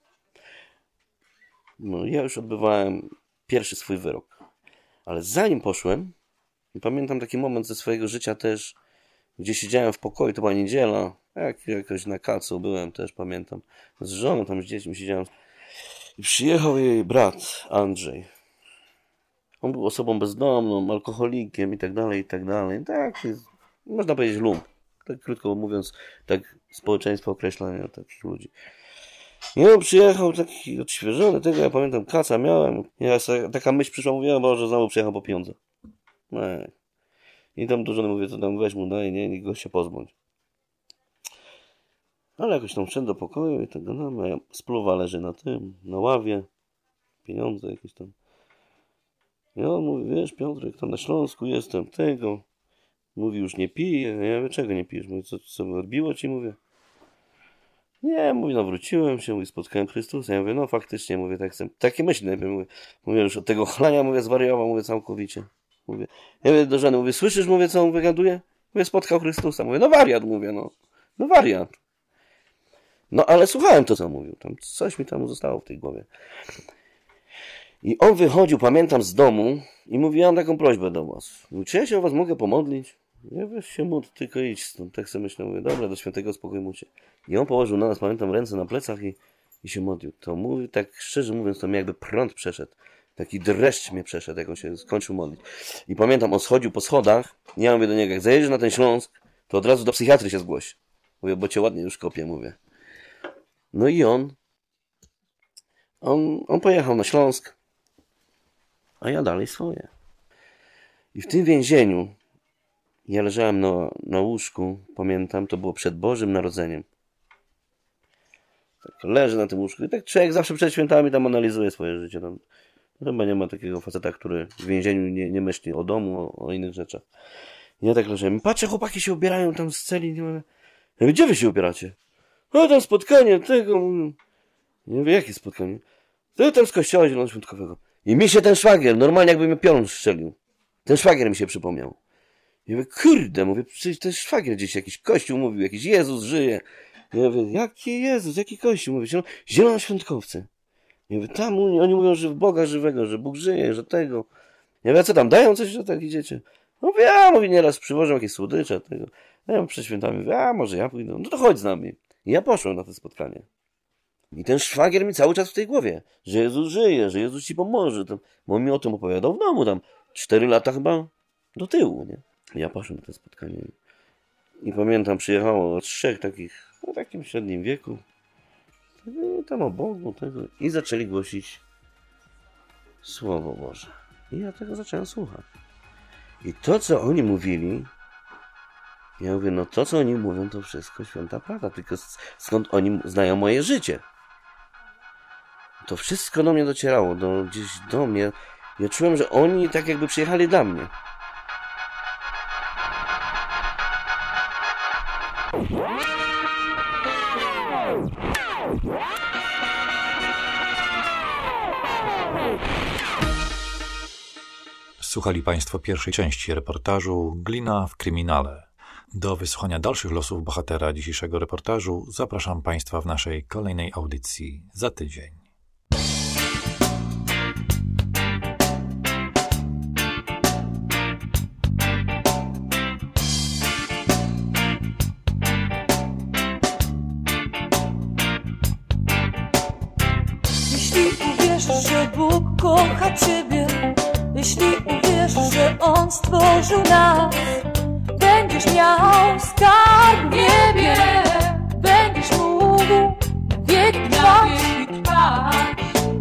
No, ja już odbywałem pierwszy swój wyrok. Ale zanim poszłem, pamiętam taki moment ze swojego życia też, gdzie siedziałem w pokoju, to była niedziela, jakoś na kacu byłem też, pamiętam. Z żoną tam, z dziećmi siedziałem. I przyjechał jej brat, Andrzej. On był osobą bezdomną, alkoholikiem i tak dalej, i tak dalej. Tak, można powiedzieć lump. Tak krótko mówiąc, tak społeczeństwo określa takich ludzi. I on przyjechał taki odświeżony, tego ja pamiętam, kaca miałem. Taka myśl przyszła, mówiłem, Boże, znowu przyjechał po pieniądze. No. I tam do żony mówię, to tam weź mu, daj, nie, niech go się pozbądź. Ale jakoś tam wszedł do pokoju i tego, no, moja spluwa leży na ławie, pieniądze jakieś tam. I on mówi, wiesz, Piotrek, tam na Śląsku jestem, tego. Mówi, już nie piję. Ja mówię, czego nie pijesz? Mówi, co odbiło ci? Mówię. Nie, mówi, no wróciłem się, mówi, spotkałem Chrystusa. Ja mówię, no faktycznie, mówię, tak chcę. Takie myśli najpierw, mówię, już od tego chlania, mówię, zwariował, mówię, całkowicie. Mówię, ja mówię do żony, mówię, słyszysz, mówię, co on wygaduje? Mówię, spotkał Chrystusa. Mówię, no wariat, mówię, no wariat. No ale słuchałem to, co mówił. Tam coś mi tam zostało w tej głowie. I on wychodził, pamiętam, z domu i mówi, ja mam taką prośbę do was. Mówi, czy ja się o was mogę pomodlić? Ja weź się módl, tylko idź stąd. Tak sobie myślę, mówię, dobra, do świętego spokoju mu się. I on położył na nas, pamiętam, ręce na plecach i się modlił. To mówi, tak szczerze mówiąc, to mi jakby prąd przeszedł. Taki dreszcz mnie przeszedł, jak on się skończył modlić. I pamiętam, on schodził po schodach. Ja mówię do niego, jak zajedziesz na ten Śląsk, to od razu do psychiatry się zgłoś. Mówię, bo cię ładnie już kopię, mówię. No i on pojechał na Śląsk, a ja dalej swoje. I w tym więzieniu ja leżałem na łóżku, pamiętam, to było przed Bożym Narodzeniem. Tak leżę na tym łóżku i tak człowiek zawsze przed świętami tam analizuje swoje życie. Tam chyba nie ma takiego faceta, który w więzieniu nie myśli o domu, o innych rzeczach. I ja tak leżałem. Patrzę, chłopaki się ubierają tam z celi. Ja mówię, gdzie wy się ubieracie? O, tam spotkanie tego. Nie wiem, jakie spotkanie? To tam z kościoła zielonoświątkowego. I mi się ten szwagier, normalnie jakby mnie piorun strzelił. Ten szwagier mi się przypomniał. Ja mówię, kurde, mówię, przecież ten szwagier gdzieś jakiś kościół mówił, jakiś Jezus żyje. Ja mówię, jaki Jezus, jaki kościół? Mówię, zielonoświątkowcy. Ja mówię, tam oni mówią, że w Boga żywego, że Bóg żyje, że tego. Ja mówię, a co tam, dają coś, że tak idziecie? Mówię, ja mówię, nieraz przywożą jakieś słodycze, tego. A ja przed świętami mówię, a może ja pójdę, no to chodź z nami. I ja poszłem na to spotkanie. I ten szwagier mi cały czas w tej głowie, że Jezus żyje, że Jezus ci pomoże. Bo on mi o tym opowiadał w domu tam 4 lata chyba do tyłu, nie? Ja poszłem na to spotkanie. I pamiętam, przyjechało 3 takich, w takim średnim wieku. I tam o Bogu tego. I zaczęli głosić Słowo Boże. I ja tego zacząłem słuchać. I to, co oni mówili, ja mówię, no to, co oni mówią, to wszystko święta prawda. Tylko skąd oni znają moje życie? To wszystko do mnie docierało, gdzieś do mnie. Ja czułem, że oni tak jakby przyjechali dla mnie. Słuchali Państwo pierwszej części reportażu Glina w kryminale. Do wysłuchania dalszych losów bohatera dzisiejszego reportażu zapraszam Państwa w naszej kolejnej audycji za tydzień. Jeśli uwierzysz, że Bóg kocha Ciebie, jeśli uwierzysz, że On stworzył nas, będziesz miał skarb w niebie, będziesz mógł na wieki trwać.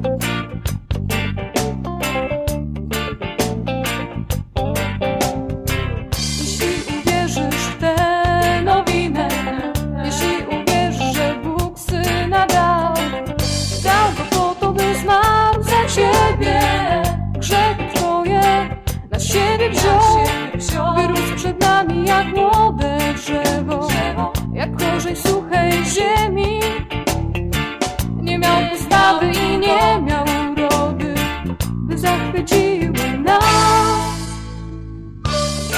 Jeśli uwierzysz w tę nowinę, jeśli uwierzysz, że Bóg Syna dał go po to, by zmarł za Ciebie, grzechy Twoje na siebie wziął, wyrósł przed nami jak młode drzewo, jak korzeń suchej ziemi. Nie miał postawy i nie miał urody, by zachwyciły nas.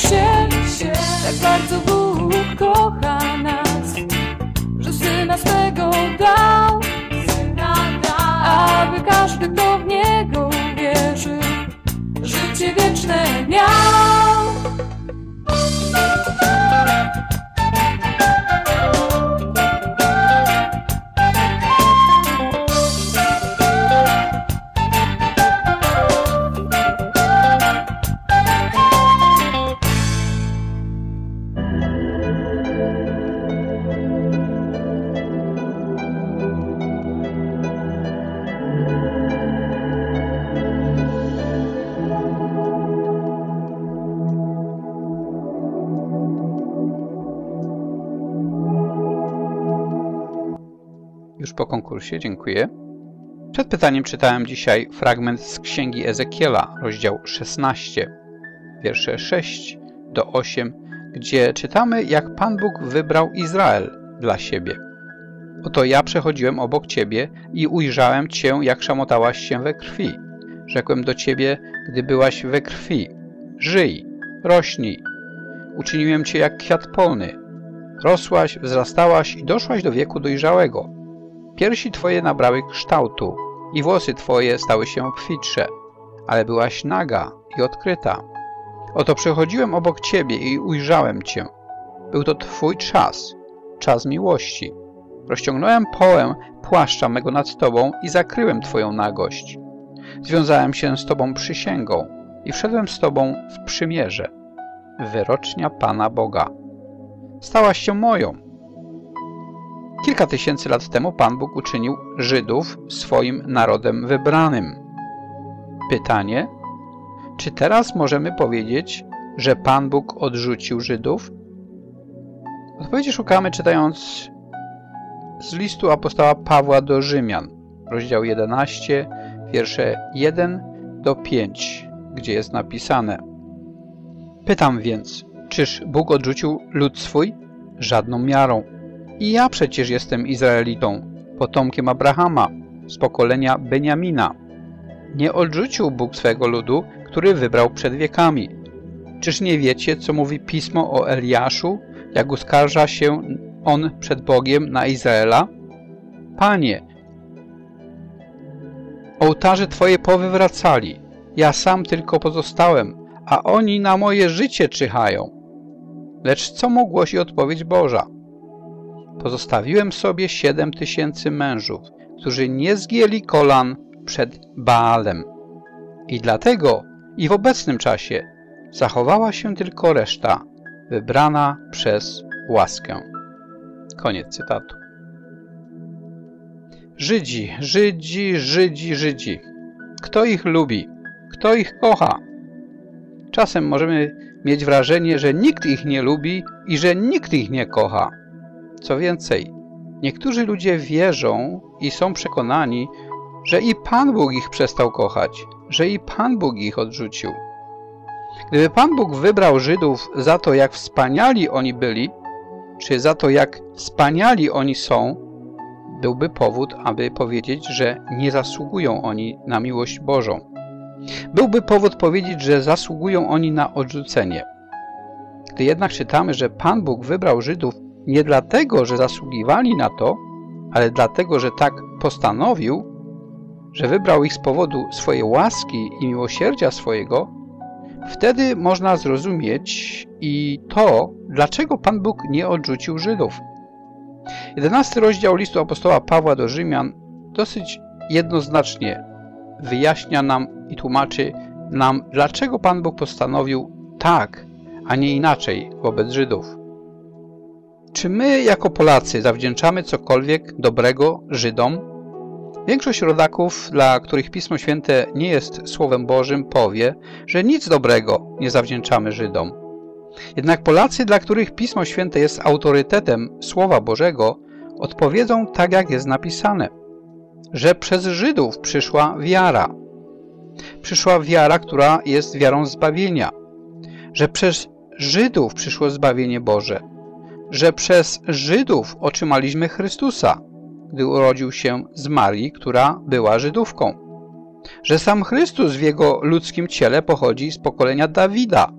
się, tak bardzo Bóg kocha nas, że Syna swego dał, aby każdy, kto w Niego wierzy, życie wieczne miał. Już po konkursie, dziękuję. Przed pytaniem czytałem dzisiaj fragment z Księgi Ezekiela, rozdział 16, wiersze 6 do 8, gdzie czytamy, jak Pan Bóg wybrał Izrael dla siebie. Oto ja przechodziłem obok Ciebie i ujrzałem Cię, jak szamotałaś się we krwi. Rzekłem do Ciebie, gdy byłaś we krwi: żyj, rośnij. Uczyniłem Cię jak kwiat polny. Rosłaś, wzrastałaś i doszłaś do wieku dojrzałego. Piersi Twoje nabrały kształtu i włosy Twoje stały się obfitsze, ale byłaś naga i odkryta. Oto przechodziłem obok Ciebie i ujrzałem Cię. Był to Twój czas, czas miłości. Rozciągnąłem połę płaszcza mego nad Tobą i zakryłem Twoją nagość. Związałem się z Tobą przysięgą i wszedłem z Tobą w przymierze. Wyrocznia Pana Boga. Stałaś się moją. Kilka tysięcy lat temu Pan Bóg uczynił Żydów swoim narodem wybranym. Pytanie: czy teraz możemy powiedzieć, że Pan Bóg odrzucił Żydów? Odpowiedzi szukamy czytając z listu apostoła Pawła do Rzymian, rozdział 11, wiersze 1 do 5, gdzie jest napisane: pytam więc, czyż Bóg odrzucił lud swój? Żadną miarą. I ja przecież jestem Izraelitą, potomkiem Abrahama, z pokolenia Beniamina. Nie odrzucił Bóg swego ludu, który wybrał przed wiekami. Czyż nie wiecie, co mówi Pismo o Eliaszu, jak uskarża się on przed Bogiem na Izraela? Panie, ołtarze Twoje powywracali, ja sam tylko pozostałem, a oni na moje życie czyhają. Lecz co mu głosi odpowiedź Boża? Pozostawiłem sobie 7000 mężów, którzy nie zgięli kolan przed Baalem. I dlatego i w obecnym czasie zachowała się tylko reszta, wybrana przez łaskę. Koniec cytatu. Żydzi, Żydzi, Żydzi, Żydzi. Kto ich lubi? Kto ich kocha? Czasem możemy mieć wrażenie, że nikt ich nie lubi i że nikt ich nie kocha. Co więcej, niektórzy ludzie wierzą i są przekonani, że i Pan Bóg ich przestał kochać, że i Pan Bóg ich odrzucił. Gdyby Pan Bóg wybrał Żydów za to, jak wspaniali oni byli, czy za to, jak wspaniali oni są, byłby powód, aby powiedzieć, że nie zasługują oni na miłość Bożą. Byłby powód powiedzieć, że zasługują oni na odrzucenie. Gdy jednak czytamy, że Pan Bóg wybrał Żydów nie dlatego, że zasługiwali na to, ale dlatego, że tak postanowił, że wybrał ich z powodu swojej łaski i miłosierdzia swojego, wtedy można zrozumieć i to, dlaczego Pan Bóg nie odrzucił Żydów. 11 rozdział listu apostoła Pawła do Rzymian dosyć jednoznacznie wyjaśnia nam i tłumaczy nam, dlaczego Pan Bóg postanowił tak, a nie inaczej wobec Żydów. Czy my, jako Polacy, zawdzięczamy cokolwiek dobrego Żydom? Większość rodaków, dla których Pismo Święte nie jest Słowem Bożym, powie, że nic dobrego nie zawdzięczamy Żydom. Jednak Polacy, dla których Pismo Święte jest autorytetem Słowa Bożego, odpowiedzą tak, jak jest napisane, że przez Żydów przyszła wiara. Przyszła wiara, która jest wiarą zbawienia. Że przez Żydów przyszło zbawienie Boże. Że przez Żydów otrzymaliśmy Chrystusa, gdy urodził się z Marii, która była Żydówką. Że sam Chrystus w Jego ludzkim ciele pochodzi z pokolenia Dawida,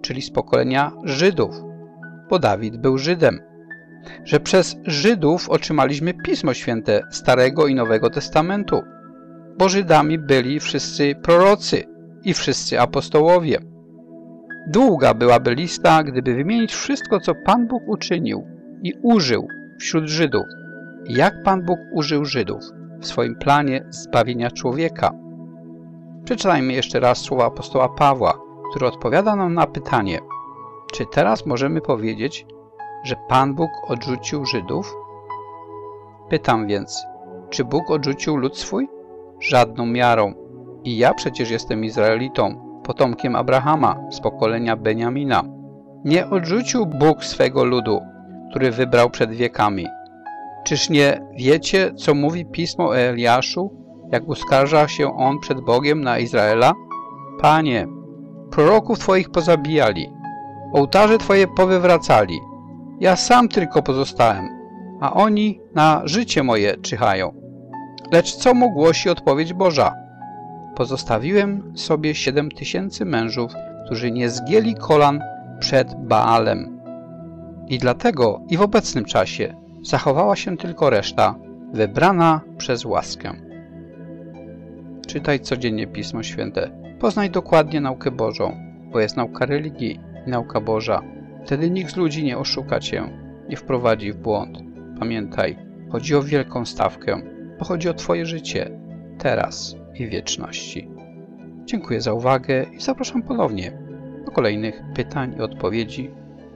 czyli z pokolenia Żydów, bo Dawid był Żydem. Że przez Żydów otrzymaliśmy Pismo Święte Starego i Nowego Testamentu, bo Żydami byli wszyscy prorocy i wszyscy apostołowie. Długa byłaby lista, gdyby wymienić wszystko, co Pan Bóg uczynił i użył wśród Żydów. Jak Pan Bóg użył Żydów w swoim planie zbawienia człowieka. Przeczytajmy jeszcze raz słowa apostoła Pawła, który odpowiada nam na pytanie, czy teraz możemy powiedzieć, że Pan Bóg odrzucił Żydów? Pytam więc, czy Bóg odrzucił lud swój? Żadną miarą. I ja przecież jestem Izraelitą, potomkiem Abrahama z pokolenia Beniamina. Nie odrzucił Bóg swego ludu, który wybrał przed wiekami. Czyż nie wiecie, co mówi Pismo o Eliaszu, jak uskarża się on przed Bogiem na Izraela? Panie, proroków Twoich pozabijali, ołtarze Twoje powywracali. Ja sam tylko pozostałem, a oni na życie moje czyhają. Lecz co mu głosi odpowiedź Boża? Pozostawiłem sobie 7000 mężów, którzy nie zgięli kolan przed Baalem. I dlatego i w obecnym czasie zachowała się tylko reszta, wybrana przez łaskę. Czytaj codziennie Pismo Święte. Poznaj dokładnie naukę Bożą, bo jest nauka religii i nauka Boża. Wtedy nikt z ludzi nie oszuka Cię, nie wprowadzi w błąd. Pamiętaj, chodzi o wielką stawkę, bo chodzi o Twoje życie, teraz i w wieczności. Dziękuję za uwagę i zapraszam ponownie do kolejnych pytań i odpowiedzi.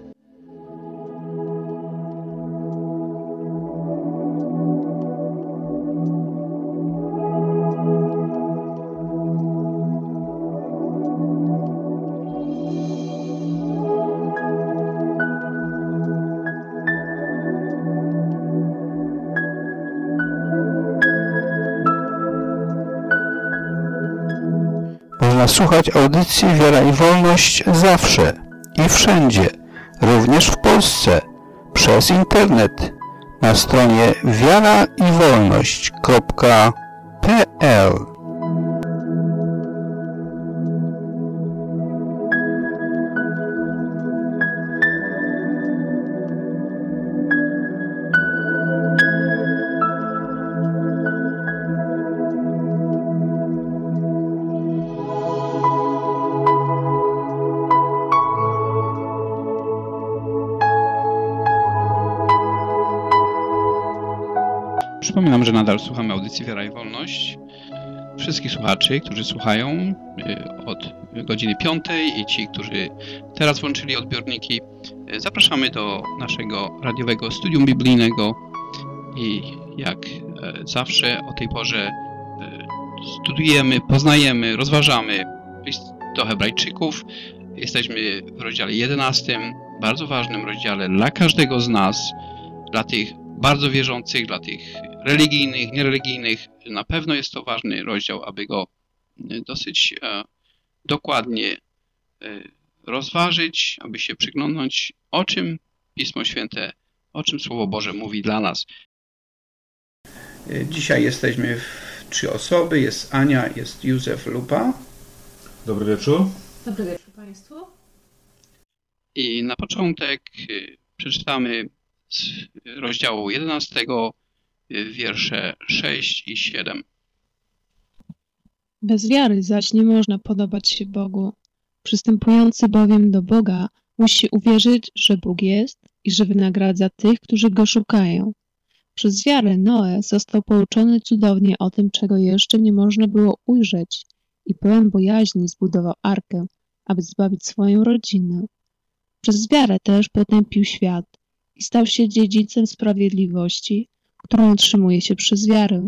Można słuchać audycji Wiara i Wolność zawsze i wszędzie, również w Polsce, przez internet, na stronie wiaraiwolność.pl. Przypominam, że nadal słuchamy audycji Wiara i Wolność. Wszystkich słuchaczy, którzy słuchają od godziny 5 i ci, którzy teraz włączyli odbiorniki, zapraszamy do naszego radiowego studium biblijnego i jak zawsze o tej porze studujemy, poznajemy, rozważamy list do Hebrajczyków. Jesteśmy w rozdziale 11, bardzo ważnym rozdziale dla każdego z nas, dla tych bardzo wierzących, dla tych religijnych, niereligijnych. Na pewno jest to ważny rozdział, aby go dosyć dokładnie rozważyć, aby się przyglądnąć, o czym Pismo Święte, o czym Słowo Boże mówi dla nas. Dzisiaj jesteśmy w 3 osoby. Jest Ania, jest Józef Lupa. Dobry wieczór. Dobry wieczór Państwu. I na początek przeczytamy z rozdziału 11, wiersze 6 i 7. Bez wiary zaś nie można podobać się Bogu. Przystępujący bowiem do Boga musi uwierzyć, że Bóg jest i że wynagradza tych, którzy Go szukają. Przez wiarę Noe został pouczony cudownie o tym, czego jeszcze nie można było ujrzeć i pełen bojaźni zbudował arkę, aby zbawić swoją rodzinę. Przez wiarę też potępił świat i stał się dziedzicem sprawiedliwości, którą otrzymuje się przez wiarę.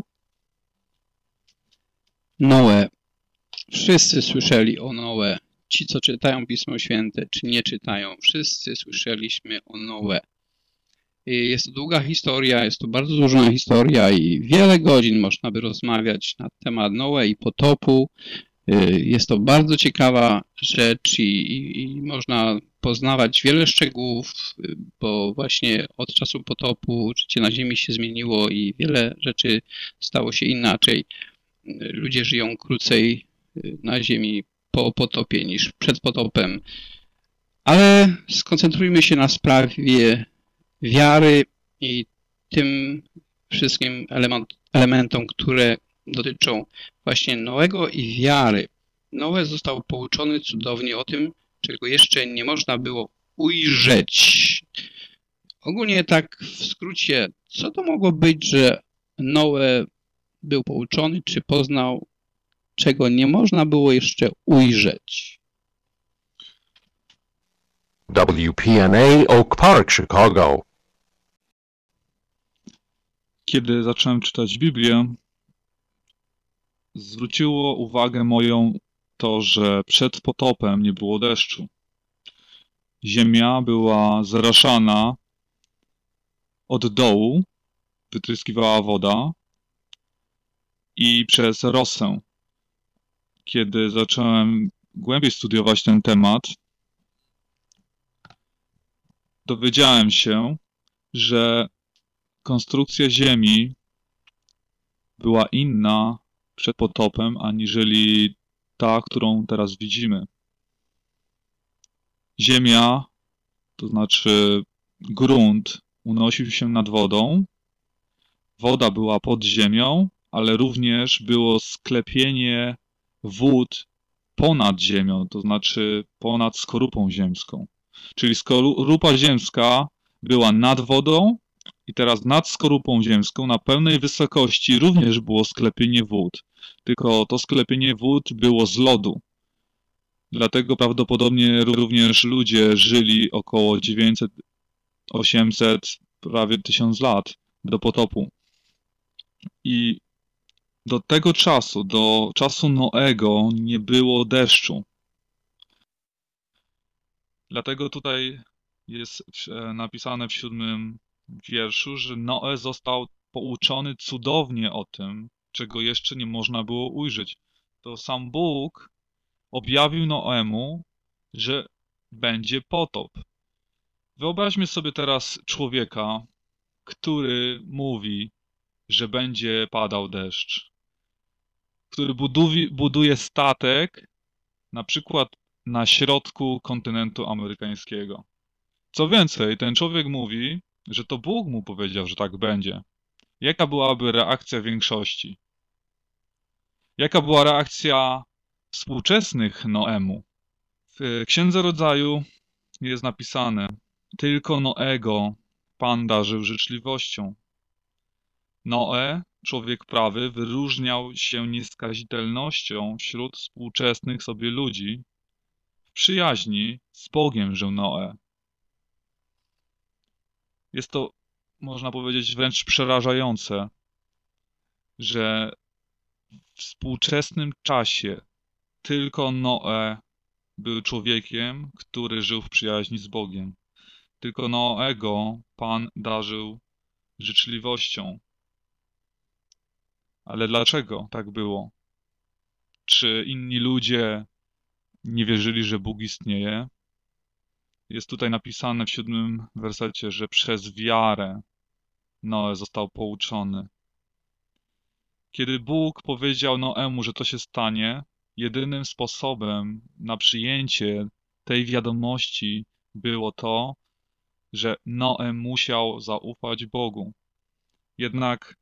Noe. Wszyscy słyszeli o Noe. Ci, co czytają Pismo Święte, czy nie czytają, wszyscy słyszeliśmy o Noe. Jest to długa historia, jest to bardzo złożona historia i wiele godzin można by rozmawiać na temat Noe i potopu. Jest to bardzo ciekawa rzecz i można poznawać wiele szczegółów, bo właśnie od czasu potopu życie na ziemi się zmieniło i wiele rzeczy stało się inaczej. Ludzie żyją krócej na ziemi po potopie niż przed potopem. Ale skoncentrujmy się na sprawie wiary i tym wszystkim elementom, które dotyczą właśnie Noego i wiary. Noe został pouczony cudownie o tym, czego jeszcze nie można było ujrzeć. Ogólnie tak w skrócie, co to mogło być, że Noe był pouczony, czy poznał, czego nie można było jeszcze ujrzeć? WPNA Oak Park, Chicago. Kiedy zacząłem czytać Biblię, zwróciło uwagę moją to, że przed potopem nie było deszczu. Ziemia była zaraszana od dołu, wytryskiwała woda i przez rosę. Kiedy zacząłem głębiej studiować ten temat, dowiedziałem się, że konstrukcja Ziemi była inna przed potopem, aniżeli ta, którą teraz widzimy. Ziemia, to znaczy grunt, unosił się nad wodą. Woda była pod ziemią, ale również było sklepienie wód ponad ziemią, to znaczy ponad skorupą ziemską. Czyli skorupa ziemska była nad wodą i teraz nad skorupą ziemską na pełnej wysokości również było sklepienie wód. Tylko to sklepienie wód było z lodu. Dlatego prawdopodobnie również ludzie żyli około 900, 800, prawie 1000 lat do potopu. I do tego czasu, do czasu Noego nie było deszczu. Dlatego tutaj jest napisane w 7 wierszu, że Noe został pouczony cudownie o tym, czego jeszcze nie można było ujrzeć. To sam Bóg objawił Noemu, że będzie potop. Wyobraźmy sobie teraz człowieka, który mówi, że będzie padał deszcz, który buduje statek, na przykład na środku kontynentu amerykańskiego. Co więcej, ten człowiek mówi, że to Bóg mu powiedział, że tak będzie. Jaka byłaby reakcja większości? Jaka była reakcja współczesnych Noemu? W Księdze Rodzaju jest napisane: tylko Noego Pan darzył życzliwością. Noe, człowiek prawy, wyróżniał się nieskazitelnością wśród współczesnych sobie ludzi. W przyjaźni z Bogiem żył Noe. Jest to, można powiedzieć, wręcz przerażające, że w współczesnym czasie tylko Noe był człowiekiem, który żył w przyjaźni z Bogiem. Tylko Noego Pan darzył życzliwością. Ale dlaczego tak było? Czy inni ludzie nie wierzyli, że Bóg istnieje? Jest tutaj napisane w 7 wersecie, że przez wiarę Noe został pouczony. Kiedy Bóg powiedział Noemu, że to się stanie, jedynym sposobem na przyjęcie tej wiadomości było to, że Noe musiał zaufać Bogu. Jednak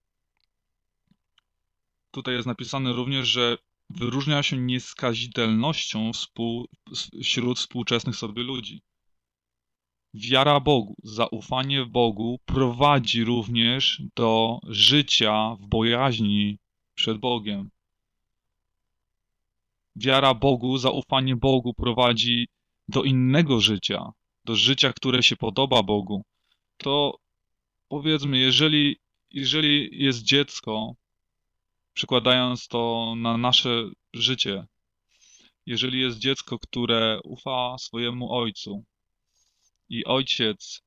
tutaj jest napisane również, że wyróżnia się nieskazitelnością wśród współczesnych sobie ludzi. Wiara Bogu, zaufanie Bogu prowadzi również do życia w bojaźni przed Bogiem. Wiara Bogu, zaufanie Bogu prowadzi do innego życia, do życia, które się podoba Bogu. To powiedzmy, jeżeli jest dziecko, przekładając to na nasze życie, jeżeli jest dziecko, które ufa swojemu ojcu i ojciec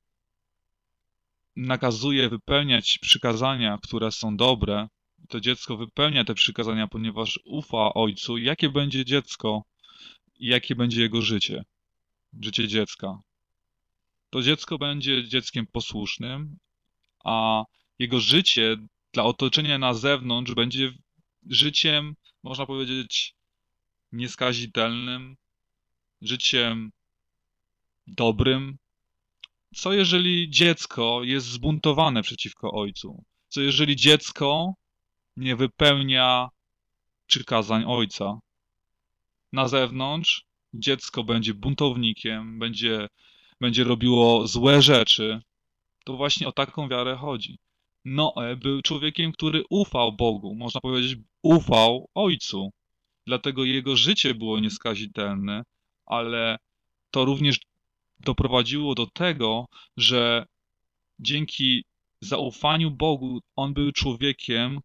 nakazuje wypełniać przykazania, które są dobre, to dziecko wypełnia te przykazania, ponieważ ufa ojcu. Jakie będzie dziecko i jakie będzie jego życie? Życie dziecka. To dziecko będzie dzieckiem posłusznym, a jego życie dla otoczenia na zewnątrz będzie życiem, można powiedzieć, nieskazitelnym, życiem dobrym? Co jeżeli dziecko jest zbuntowane przeciwko ojcu? Co jeżeli dziecko nie wypełnia przykazań ojca? Na zewnątrz dziecko będzie buntownikiem, będzie robiło złe rzeczy. To właśnie o taką wiarę chodzi. Noe był człowiekiem, który ufał Bogu, można powiedzieć, ufał ojcu. Dlatego jego życie było nieskazitelne, ale to również doprowadziło do tego, że dzięki zaufaniu Bogu on był człowiekiem,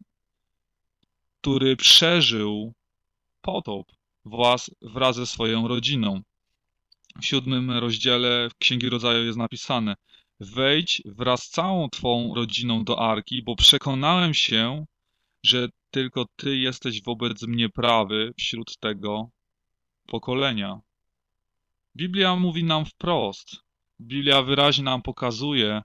który przeżył potop wraz ze swoją rodziną. W 7 rozdziale Księgi Rodzaju jest napisane: wejdź wraz z całą twą rodziną do arki, bo przekonałem się, że tylko ty jesteś wobec mnie prawy wśród tego pokolenia. Biblia mówi nam wprost. Biblia wyraźnie nam pokazuje,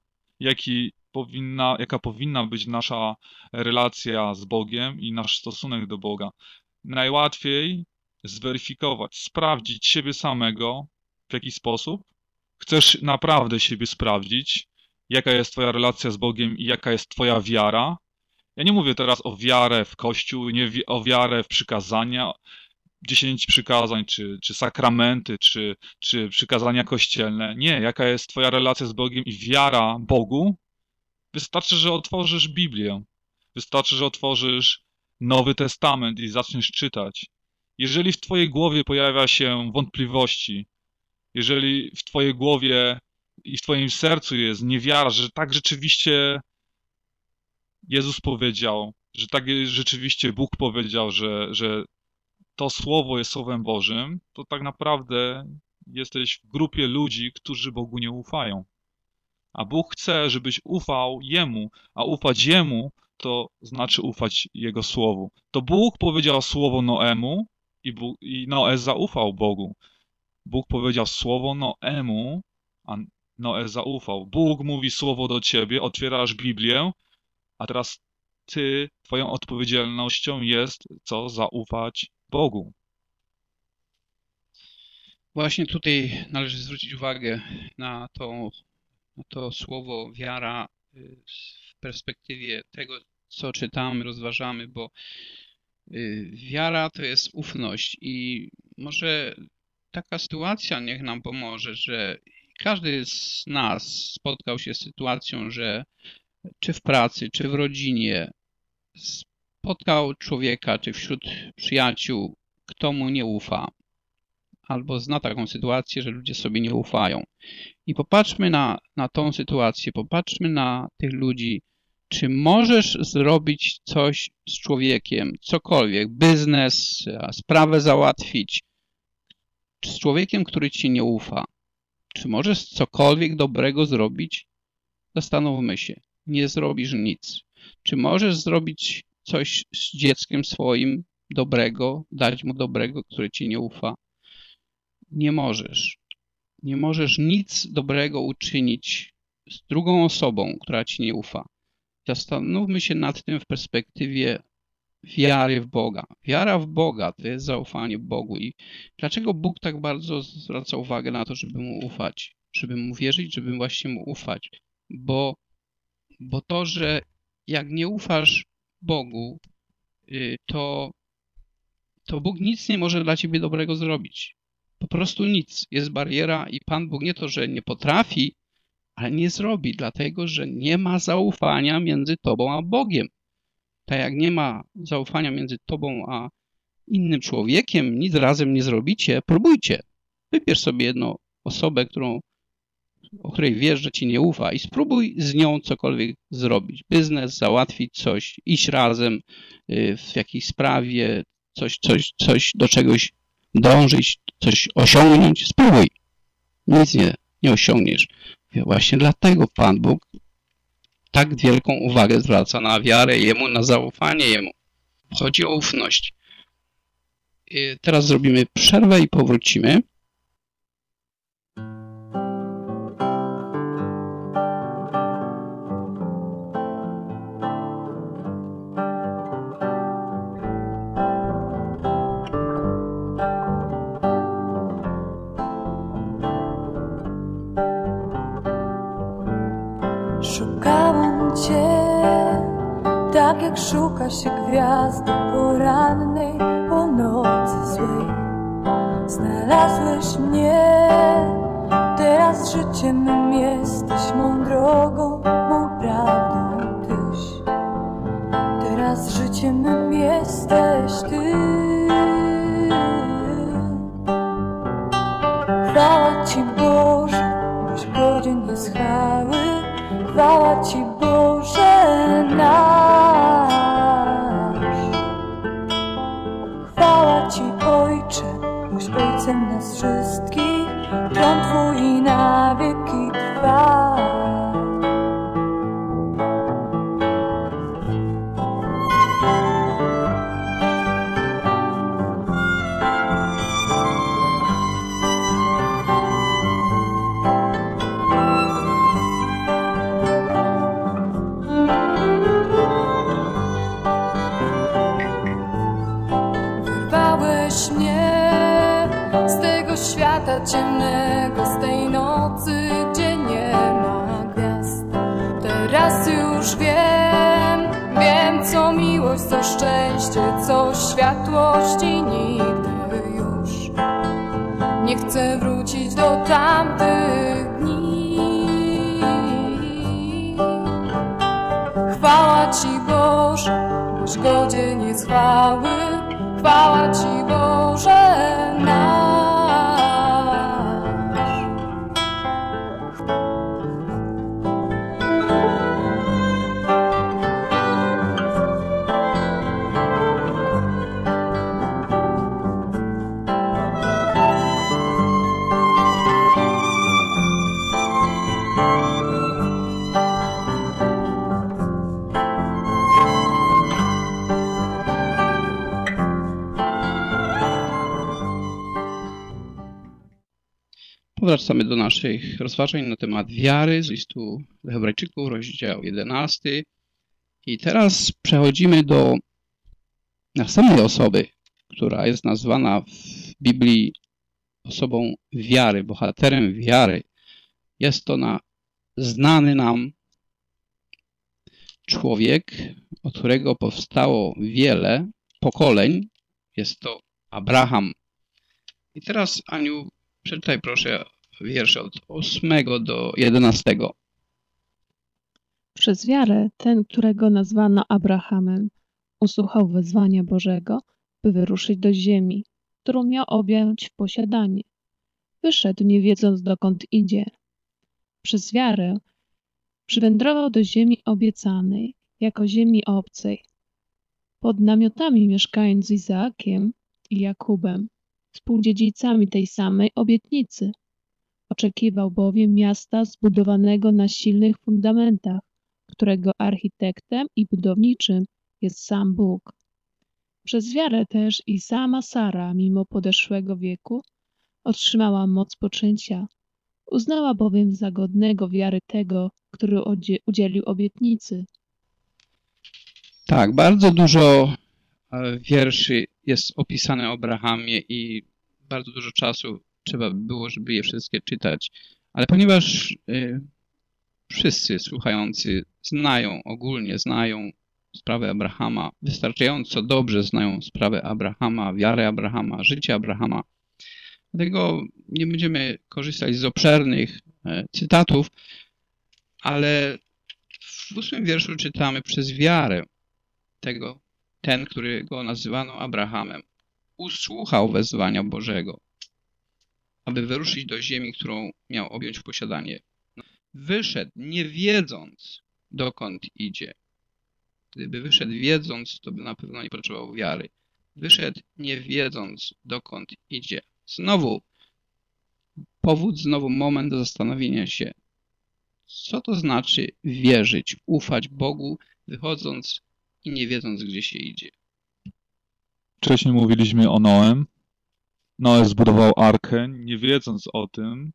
jaka powinna być nasza relacja z Bogiem i nasz stosunek do Boga. Najłatwiej zweryfikować, sprawdzić siebie samego. W jaki sposób? Chcesz naprawdę siebie sprawdzić, jaka jest twoja relacja z Bogiem i jaka jest twoja wiara? Ja nie mówię teraz o wiarę w Kościół, nie o wiarę w przykazania, 10 przykazań, czy sakramenty, czy przykazania kościelne. Nie, jaka jest twoja relacja z Bogiem i wiara Bogu? Wystarczy, że otworzysz Biblię. Wystarczy, że otworzysz Nowy Testament i zaczniesz czytać. Jeżeli w twojej głowie pojawia się wątpliwości, jeżeli w twojej głowie i w twoim sercu jest niewiara, że tak rzeczywiście Jezus powiedział, że tak rzeczywiście Bóg powiedział, że to Słowo jest Słowem Bożym, to tak naprawdę jesteś w grupie ludzi, którzy Bogu nie ufają. A Bóg chce, żebyś ufał Jemu, a ufać Jemu to znaczy ufać Jego Słowu. To Bóg powiedział słowo Noemu i Noe zaufał Bogu. Bóg powiedział słowo Noemu, a Noe zaufał. Bóg mówi słowo do ciebie, otwierasz Biblię, a teraz twoją odpowiedzialnością jest co? Zaufać Bogu. Właśnie tutaj należy zwrócić uwagę na to słowo wiara w perspektywie tego, co czytamy, rozważamy, bo wiara to jest ufność i może taka sytuacja niech nam pomoże, że każdy z nas spotkał się z sytuacją, że czy w pracy, czy w rodzinie spotkał człowieka, czy wśród przyjaciół, kto mu nie ufa. Albo zna taką sytuację, że ludzie sobie nie ufają. I popatrzmy na tą sytuację, popatrzmy na tych ludzi. Czy możesz zrobić coś z człowiekiem, cokolwiek, biznes, sprawę załatwić, z człowiekiem, który ci nie ufa? Czy możesz cokolwiek dobrego zrobić? Zastanówmy się. Nie zrobisz nic. Czy możesz zrobić coś z dzieckiem swoim dobrego, dać mu dobrego, który ci nie ufa? Nie możesz. Nie możesz nic dobrego uczynić z drugą osobą, która ci nie ufa. Zastanówmy się nad tym w perspektywie wiary w Boga. Wiara w Boga to jest zaufanie Bogu. I dlaczego Bóg tak bardzo zwraca uwagę na to, żeby Mu ufać? Żeby Mu wierzyć, żeby właśnie Mu ufać. Bo to, że jak nie ufasz Bogu, to Bóg nic nie może dla ciebie dobrego zrobić. Po prostu nic. Jest bariera i Pan Bóg nie to, że nie potrafi, ale nie zrobi, dlatego że nie ma zaufania między tobą a Bogiem. Tak jak nie ma zaufania między tobą a innym człowiekiem, nic razem nie zrobicie, próbujcie. Wybierz sobie jedną osobę, o której wiesz, że ci nie ufa i spróbuj z nią cokolwiek zrobić. Biznes, załatwić coś, iść razem w jakiejś sprawie, coś do czegoś dążyć, coś osiągnąć. Spróbuj. Nic nie osiągniesz. Właśnie dlatego Pan Bóg tak wielką uwagę zwraca na wiarę Jemu, na zaufanie Jemu. Chodzi o ufność. Teraz zrobimy przerwę i powrócimy. Tak jak szuka się gwiazdy porannej, po nocy złej. Znalazłeś mnie, teraz życiem mym jesteś, mą drogą, mą prawdą tyś. Teraz życiem mym jesteś ty. Chwała Ci Boże, boś godzien jest chwały. Chwała Ci Boże nasz. Chwała Ci Ojcze, boś Ojcem nas wszystkich. Tron Twój na wieki trwa. Świata ciemnego, z tej nocy, gdzie nie ma gwiazd. Teraz już wiem, co miłość, co szczęście, co światłość i nigdy już nie chcę wrócić do tamtych dni. Chwała Ci Boże, boś godzien jest chwały. Chwała Ci Boże nasz. Wracamy do naszych rozważań na temat wiary z listu do Hebrajczyków, rozdział 11. I teraz przechodzimy do następnej osoby, która jest nazwana w Biblii osobą wiary, bohaterem wiary. Jest to znany nam człowiek, od którego powstało wiele pokoleń. Jest to Abraham. I teraz, Aniu, przeczytaj proszę wiersze od 8 do 11. Przez wiarę ten, którego nazwano Abrahamem, usłuchał wezwania Bożego, by wyruszyć do ziemi, którą miał objąć w posiadanie. Wyszedł, nie wiedząc, dokąd idzie. Przez wiarę przywędrował do ziemi obiecanej, jako ziemi obcej, pod namiotami mieszkając z Izaakiem i Jakubem, współdziedzicami tej samej obietnicy. Oczekiwał bowiem miasta zbudowanego na silnych fundamentach, którego architektem i budowniczym jest sam Bóg. Przez wiarę też i sama Sara, mimo podeszłego wieku, otrzymała moc poczęcia. Uznała bowiem za godnego wiary tego, który udzielił obietnicy. Tak, bardzo dużo wierszy jest opisane o Abrahamie i bardzo dużo czasu trzeba było, żeby je wszystkie czytać. Ale ponieważ wszyscy słuchający ogólnie znają sprawę Abrahama, wystarczająco dobrze znają sprawę Abrahama, wiarę Abrahama, życie Abrahama, dlatego nie będziemy korzystać z obszernych cytatów, ale w 8 wierszu czytamy: przez wiarę ten, którego nazywano Abrahamem, usłuchał wezwania Bożego, aby wyruszyć do ziemi, którą miał objąć w posiadanie. Wyszedł, nie wiedząc, dokąd idzie. Gdyby wyszedł wiedząc, to by na pewno nie potrzebował wiary. Wyszedł, nie wiedząc, dokąd idzie. Znowu moment do zastanowienia się, co to znaczy wierzyć, ufać Bogu, wychodząc i nie wiedząc, gdzie się idzie. Wcześniej mówiliśmy o Noem. Noe zbudował arkę, nie wiedząc o tym,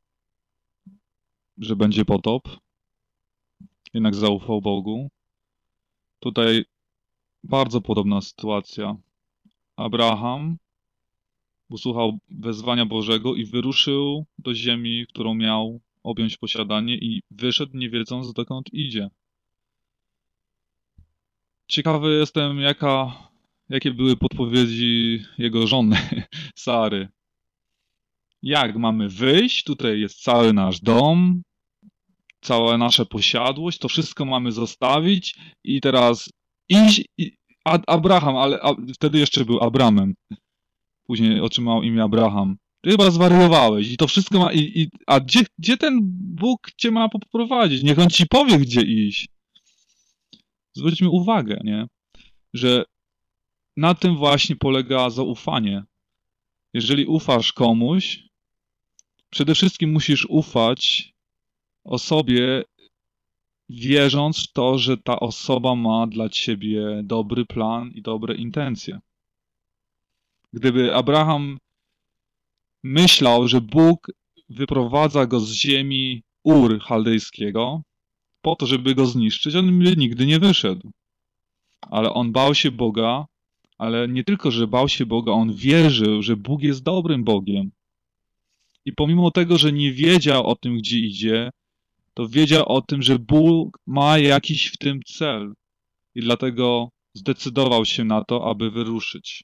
że będzie potop. Jednak zaufał Bogu. Tutaj bardzo podobna sytuacja. Abraham usłuchał wezwania Bożego i wyruszył do ziemi, którą miał objąć posiadanie, i wyszedł, nie wiedząc, dokąd idzie. Ciekawy jestem, jakie były podpowiedzi jego żony, Sary. Jak mamy wyjść? Tutaj jest cały nasz dom, cała nasza posiadłość, to wszystko mamy zostawić i teraz iść. Abraham, ale wtedy jeszcze był Abramem. Później otrzymał imię Abraham. Ty chyba zwariowałeś i to wszystko ma... A gdzie ten Bóg cię ma poprowadzić? Niech on ci powie, gdzie iść. Zwróćmy uwagę, nie? Że na tym właśnie polega zaufanie. Jeżeli ufasz komuś, przede wszystkim musisz ufać osobie, wierząc w to, że ta osoba ma dla ciebie dobry plan i dobre intencje. Gdyby Abraham myślał, że Bóg wyprowadza go z ziemi Ur chaldejskiego po to, żeby go zniszczyć, on by nigdy nie wyszedł. Ale on bał się Boga, ale nie tylko, że bał się Boga, on wierzył, że Bóg jest dobrym Bogiem. I pomimo tego, że nie wiedział o tym, gdzie idzie, to wiedział o tym, że Bóg ma jakiś w tym cel. I dlatego zdecydował się na to, aby wyruszyć.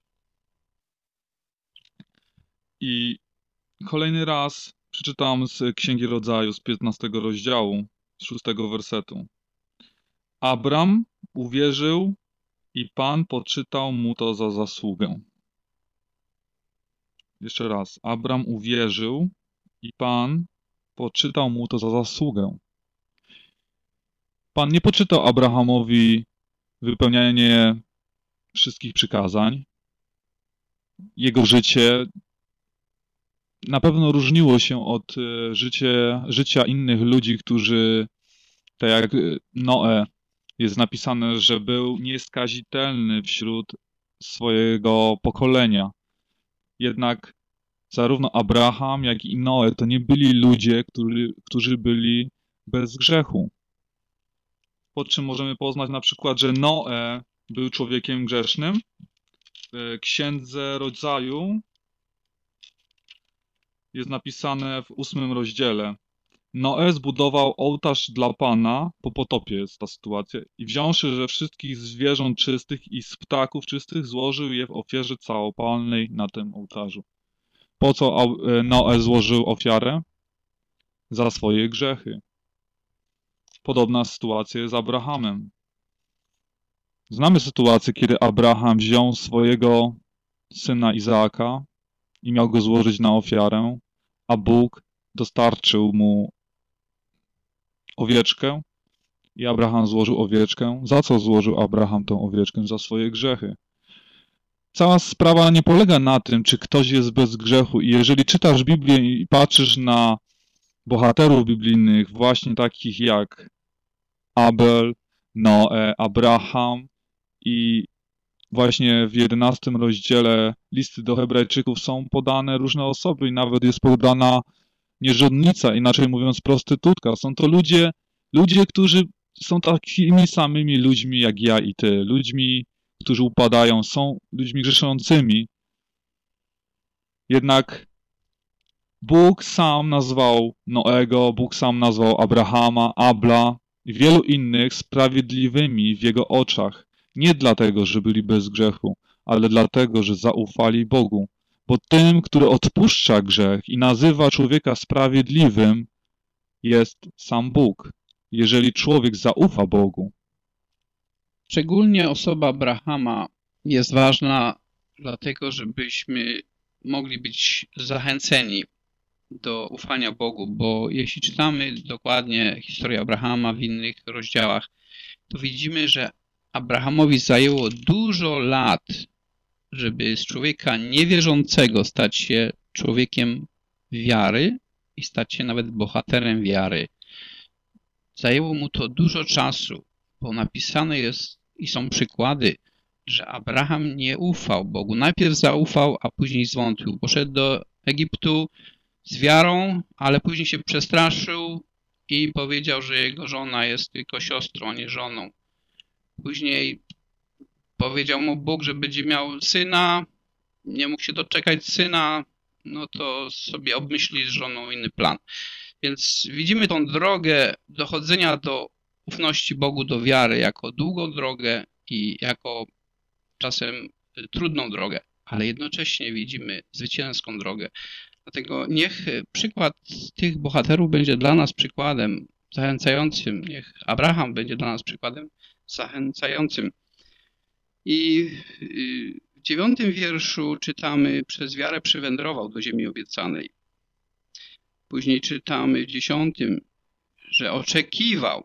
I kolejny raz przeczytam z Księgi Rodzaju, z 15 rozdziału, z 6 wersetu. Abram uwierzył i Pan poczytał mu to za zasługę. Jeszcze raz. Abram uwierzył i Pan poczytał mu to za zasługę. Pan nie poczytał Abrahamowi wypełnianie wszystkich przykazań. Jego życie na pewno różniło się od życia innych ludzi, którzy, tak jak Noe, jest napisane, że był nieskazitelny wśród swojego pokolenia. Jednak zarówno Abraham, jak i Noe to nie byli ludzie, którzy byli bez grzechu. Po czym możemy poznać na przykład, że Noe był człowiekiem grzesznym. W Księdze Rodzaju jest napisane w 8 rozdziale. Noe zbudował ołtarz dla Pana, po potopie jest ta sytuacja, i wziąwszy ze wszystkich zwierząt czystych i z ptaków czystych, złożył je w ofierze całopalnej na tym ołtarzu. Po co Noe złożył ofiarę? Za swoje grzechy. Podobna sytuacja jest z Abrahamem. Znamy sytuację, kiedy Abraham wziął swojego syna Izaaka i miał go złożyć na ofiarę, a Bóg dostarczył mu owieczkę i Abraham złożył owieczkę. Za co złożył Abraham tą owieczkę? Za swoje grzechy. Cała sprawa nie polega na tym, czy ktoś jest bez grzechu. I jeżeli czytasz Biblię i patrzysz na bohaterów biblijnych, właśnie takich jak Abel, Noe, Abraham i właśnie w 11 rozdziale listy do Hebrajczyków są podane różne osoby i nawet jest podana nierządnica, inaczej mówiąc prostytutka. Są to ludzie, którzy są takimi samymi ludźmi jak ja i ty. Ludźmi, którzy upadają, są ludźmi grzeszącymi. Jednak Bóg sam nazwał Noego, Bóg sam nazwał Abrahama, Abla i wielu innych sprawiedliwymi w Jego oczach. Nie dlatego, że byli bez grzechu, ale dlatego, że zaufali Bogu. Bo tym, który odpuszcza grzech i nazywa człowieka sprawiedliwym, jest sam Bóg, jeżeli człowiek zaufa Bogu. Szczególnie osoba Abrahama jest ważna, dlatego żebyśmy mogli być zachęceni do ufania Bogu, bo jeśli czytamy dokładnie historię Abrahama w innych rozdziałach, to widzimy, że Abrahamowi zajęło dużo lat, żeby z człowieka niewierzącego stać się człowiekiem wiary i stać się nawet bohaterem wiary. Zajęło mu to dużo czasu, bo napisane jest i są przykłady, że Abraham nie ufał Bogu. Najpierw zaufał, a później zwątpił. Poszedł do Egiptu z wiarą, ale później się przestraszył i powiedział, że jego żona jest tylko siostrą, a nie żoną. Później powiedział mu Bóg, że będzie miał syna, nie mógł się doczekać syna, no to sobie obmyśli z żoną inny plan. Więc widzimy tą drogę dochodzenia do ufności Bogu, do wiary, jako długą drogę i jako czasem trudną drogę, ale jednocześnie widzimy zwycięską drogę. Dlatego niech przykład tych bohaterów będzie dla nas przykładem zachęcającym. Niech Abraham będzie dla nas przykładem zachęcającym. I w 9 wierszu czytamy: przez wiarę przywędrował do ziemi obiecanej. Później czytamy w 10, że oczekiwał.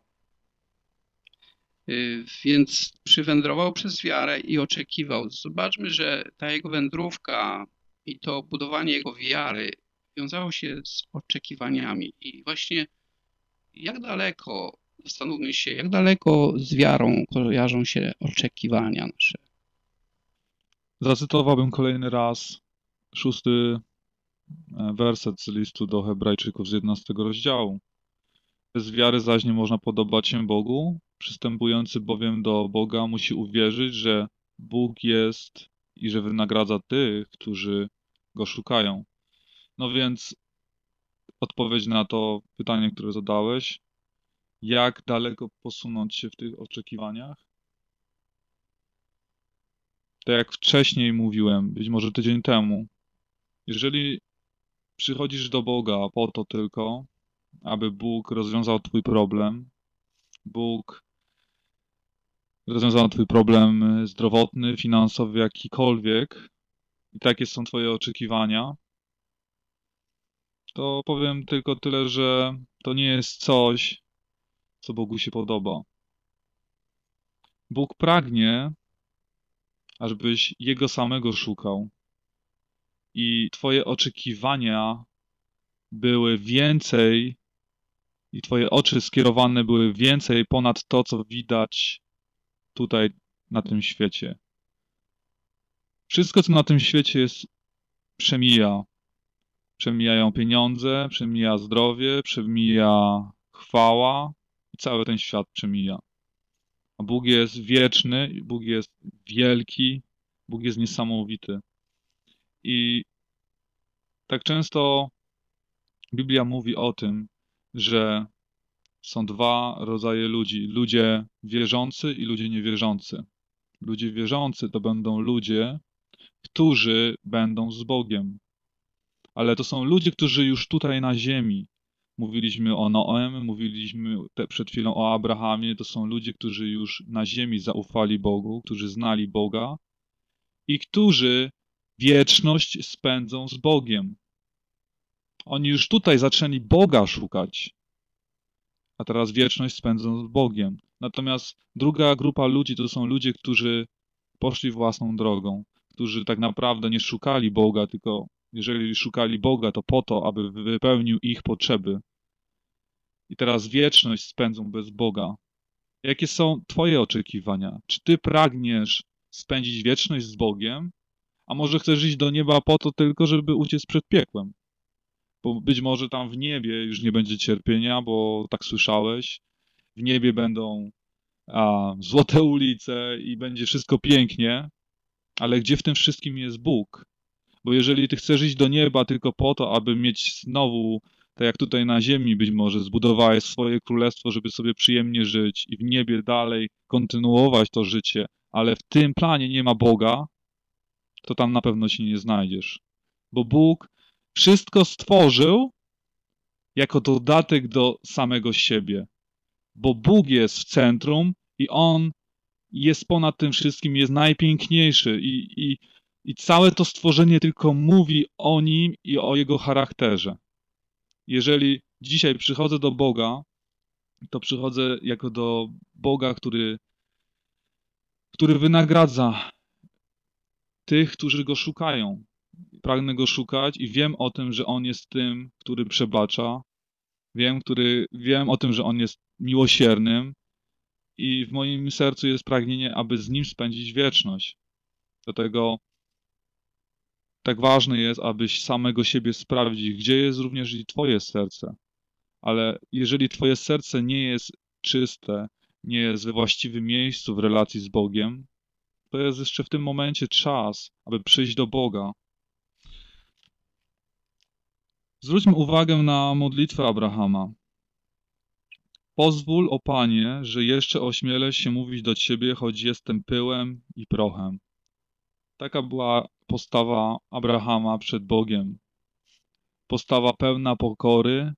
Więc przywędrował przez wiarę i oczekiwał. Zobaczmy, że ta jego wędrówka i to budowanie jego wiary wiązało się z oczekiwaniami. I właśnie jak daleko, zastanówmy się, jak daleko z wiarą kojarzą się oczekiwania nasze. Zacytowałbym kolejny raz 6 werset z listu do Hebrajczyków z 11 rozdziału. Bez wiary zaś nie można podobać się Bogu. Przystępujący bowiem do Boga musi uwierzyć, że Bóg jest i że wynagradza tych, którzy Go szukają. No więc odpowiedź na to pytanie, które zadałeś. Jak daleko posunąć się w tych oczekiwaniach? Tak jak wcześniej mówiłem, być może tydzień temu, jeżeli przychodzisz do Boga po to tylko, aby Bóg rozwiązał twój problem, Bóg rozwiązał twój problem zdrowotny, finansowy, jakikolwiek, i takie są twoje oczekiwania, to powiem tylko tyle, że to nie jest coś, co Bogu się podoba. Bóg pragnie, ażebyś Jego samego szukał i twoje oczekiwania były więcej i twoje oczy skierowane były więcej ponad to, co widać tutaj na tym świecie. Wszystko, co na tym świecie jest, przemija. Przemijają pieniądze, przemija zdrowie, przemija chwała i cały ten świat przemija. A Bóg jest wieczny, Bóg jest wielki, Bóg jest niesamowity. I tak często Biblia mówi o tym, że są dwa rodzaje ludzi. Ludzie wierzący i ludzie niewierzący. Ludzie wierzący to będą ludzie, którzy będą z Bogiem. Ale to są ludzie, którzy już tutaj na ziemi. Mówiliśmy o Noem, mówiliśmy przed chwilą o Abrahamie. To są ludzie, którzy już na ziemi zaufali Bogu, którzy znali Boga i którzy wieczność spędzą z Bogiem. Oni już tutaj zaczęli Boga szukać, a teraz wieczność spędzą z Bogiem. Natomiast druga grupa ludzi to są ludzie, którzy poszli własną drogą, którzy tak naprawdę nie szukali Boga, tylko jeżeli szukali Boga, to po to, aby wypełnił ich potrzeby. I teraz wieczność spędzą bez Boga. Jakie są twoje oczekiwania? Czy ty pragniesz spędzić wieczność z Bogiem, a może chcesz iść do nieba po to tylko, żeby uciec przed piekłem? Bo być może tam w niebie już nie będzie cierpienia, bo tak słyszałeś. W niebie będą złote ulice i będzie wszystko pięknie, ale gdzie w tym wszystkim jest Bóg? Bo jeżeli ty chcesz iść do nieba tylko po to, aby mieć znowu, tak jak tutaj na ziemi być może, zbudowałeś swoje królestwo, żeby sobie przyjemnie żyć i w niebie dalej kontynuować to życie, ale w tym planie nie ma Boga, to tam na pewno się nie znajdziesz. Bo Bóg wszystko stworzył jako dodatek do samego siebie. Bo Bóg jest w centrum i On jest ponad tym wszystkim, jest najpiękniejszy i całe to stworzenie tylko mówi o Nim i o Jego charakterze. Jeżeli dzisiaj przychodzę do Boga, to przychodzę jako do Boga, który wynagradza tych, którzy Go szukają. Pragnę Go szukać i wiem o tym, że On jest tym, który przebacza. Wiem o tym, że On jest miłosiernym i w moim sercu jest pragnienie, aby z Nim spędzić wieczność. Dlatego tak ważne jest, abyś samego siebie sprawdzić, gdzie jest również i twoje serce. Ale jeżeli twoje serce nie jest czyste, nie jest we właściwym miejscu w relacji z Bogiem, to jest jeszcze w tym momencie czas, aby przyjść do Boga. Zwróćmy uwagę na modlitwę Abrahama. Pozwól, o Panie, że jeszcze ośmielę się mówić do Ciebie, choć jestem pyłem i prochem. Taka była postawa Abrahama przed Bogiem. Postawa pełna pokory.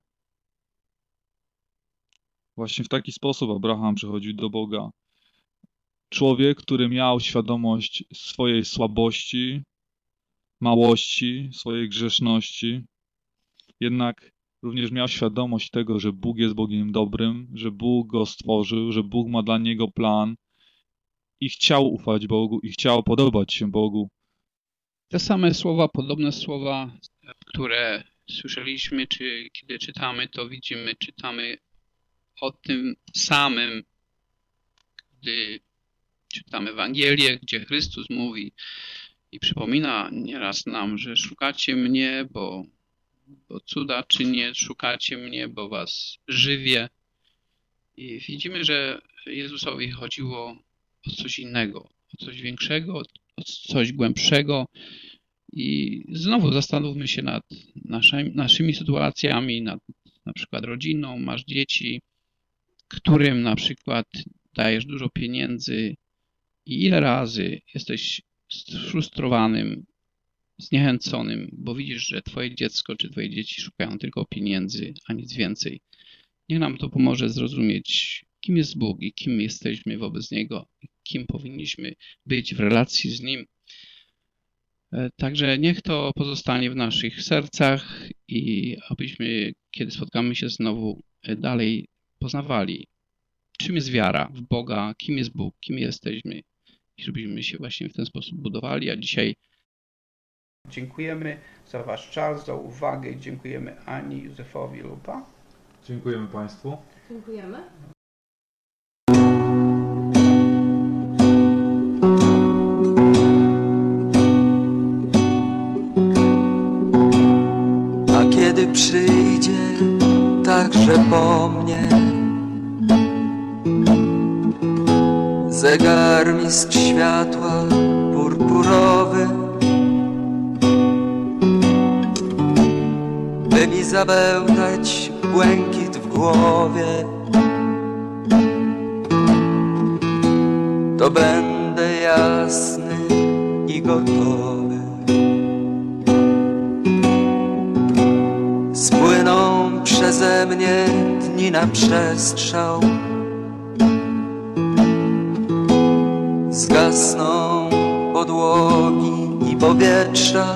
Właśnie w taki sposób Abraham przychodził do Boga. Człowiek, który miał świadomość swojej słabości, małości, swojej grzeszności, jednak również miał świadomość tego, że Bóg jest Bogiem dobrym, że Bóg go stworzył, że Bóg ma dla niego plan i chciał ufać Bogu i chciał podobać się Bogu. Te same słowa, podobne słowa, które słyszeliśmy, czy kiedy czytamy, to widzimy, czytamy o tym samym, gdy czytamy Ewangelię, gdzie Chrystus mówi i przypomina nieraz nam, że szukacie mnie, bo cuda czynię, szukacie mnie, bo was żywię. I widzimy, że Jezusowi chodziło o coś innego, o coś większego, o coś głębszego. I znowu zastanówmy się nad naszymi sytuacjami, nad na przykład rodziną, masz dzieci, którym na przykład dajesz dużo pieniędzy i ile razy jesteś sfrustrowanym, zniechęconym, bo widzisz, że twoje dziecko czy twoje dzieci szukają tylko pieniędzy, a nic więcej. Niech nam to pomoże zrozumieć, kim jest Bóg i kim jesteśmy wobec Niego, kim powinniśmy być w relacji z Nim. Także niech to pozostanie w naszych sercach i abyśmy, kiedy spotkamy się znowu, dalej poznawali, czym jest wiara w Boga, kim jest Bóg, kim jesteśmy i żebyśmy się właśnie w ten sposób budowali. A dzisiaj dziękujemy za wasz czas, za uwagę. Dziękujemy Ani, Józefowi, Lupa. Dziękujemy Państwu. Dziękujemy. A kiedy przyjdzie także po mnie zegarmistrz światła purpurowy, by mi zabełtać błękit w głowie, to będę jasny i gotowy. Spłyną przeze mnie dni na przestrzał, zgasną podłogi i powietrza.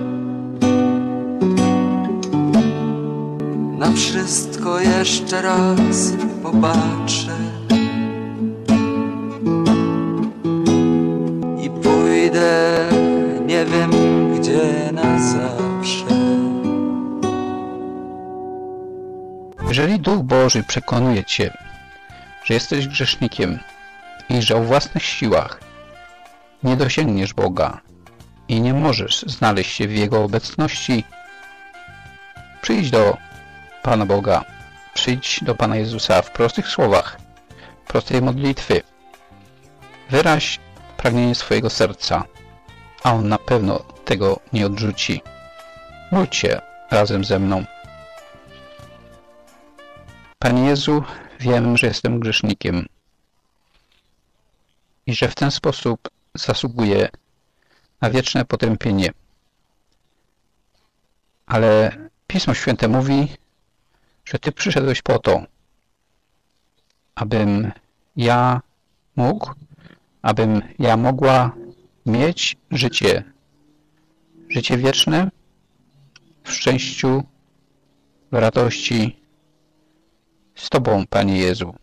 Na wszystko jeszcze raz popatrzę i pójdę nie wiem gdzie na zawsze. Jeżeli Duch Boży przekonuje Cię, że jesteś grzesznikiem i że o własnych siłach nie dosięgniesz Boga i nie możesz znaleźć się w Jego obecności, przyjdź do Pana Boga, przyjdź do Pana Jezusa w prostych słowach, prostej modlitwy. Wyraź pragnienie swojego serca, a On na pewno tego nie odrzuci. Módlcie razem ze mną. Panie Jezu, wiem, że jestem grzesznikiem i że w ten sposób zasługuję na wieczne potępienie. Ale Pismo Święte mówi, że Ty przyszedłeś po to, abym ja mógł, abym ja mogła mieć życie wieczne w szczęściu, w radości z Tobą, Panie Jezu.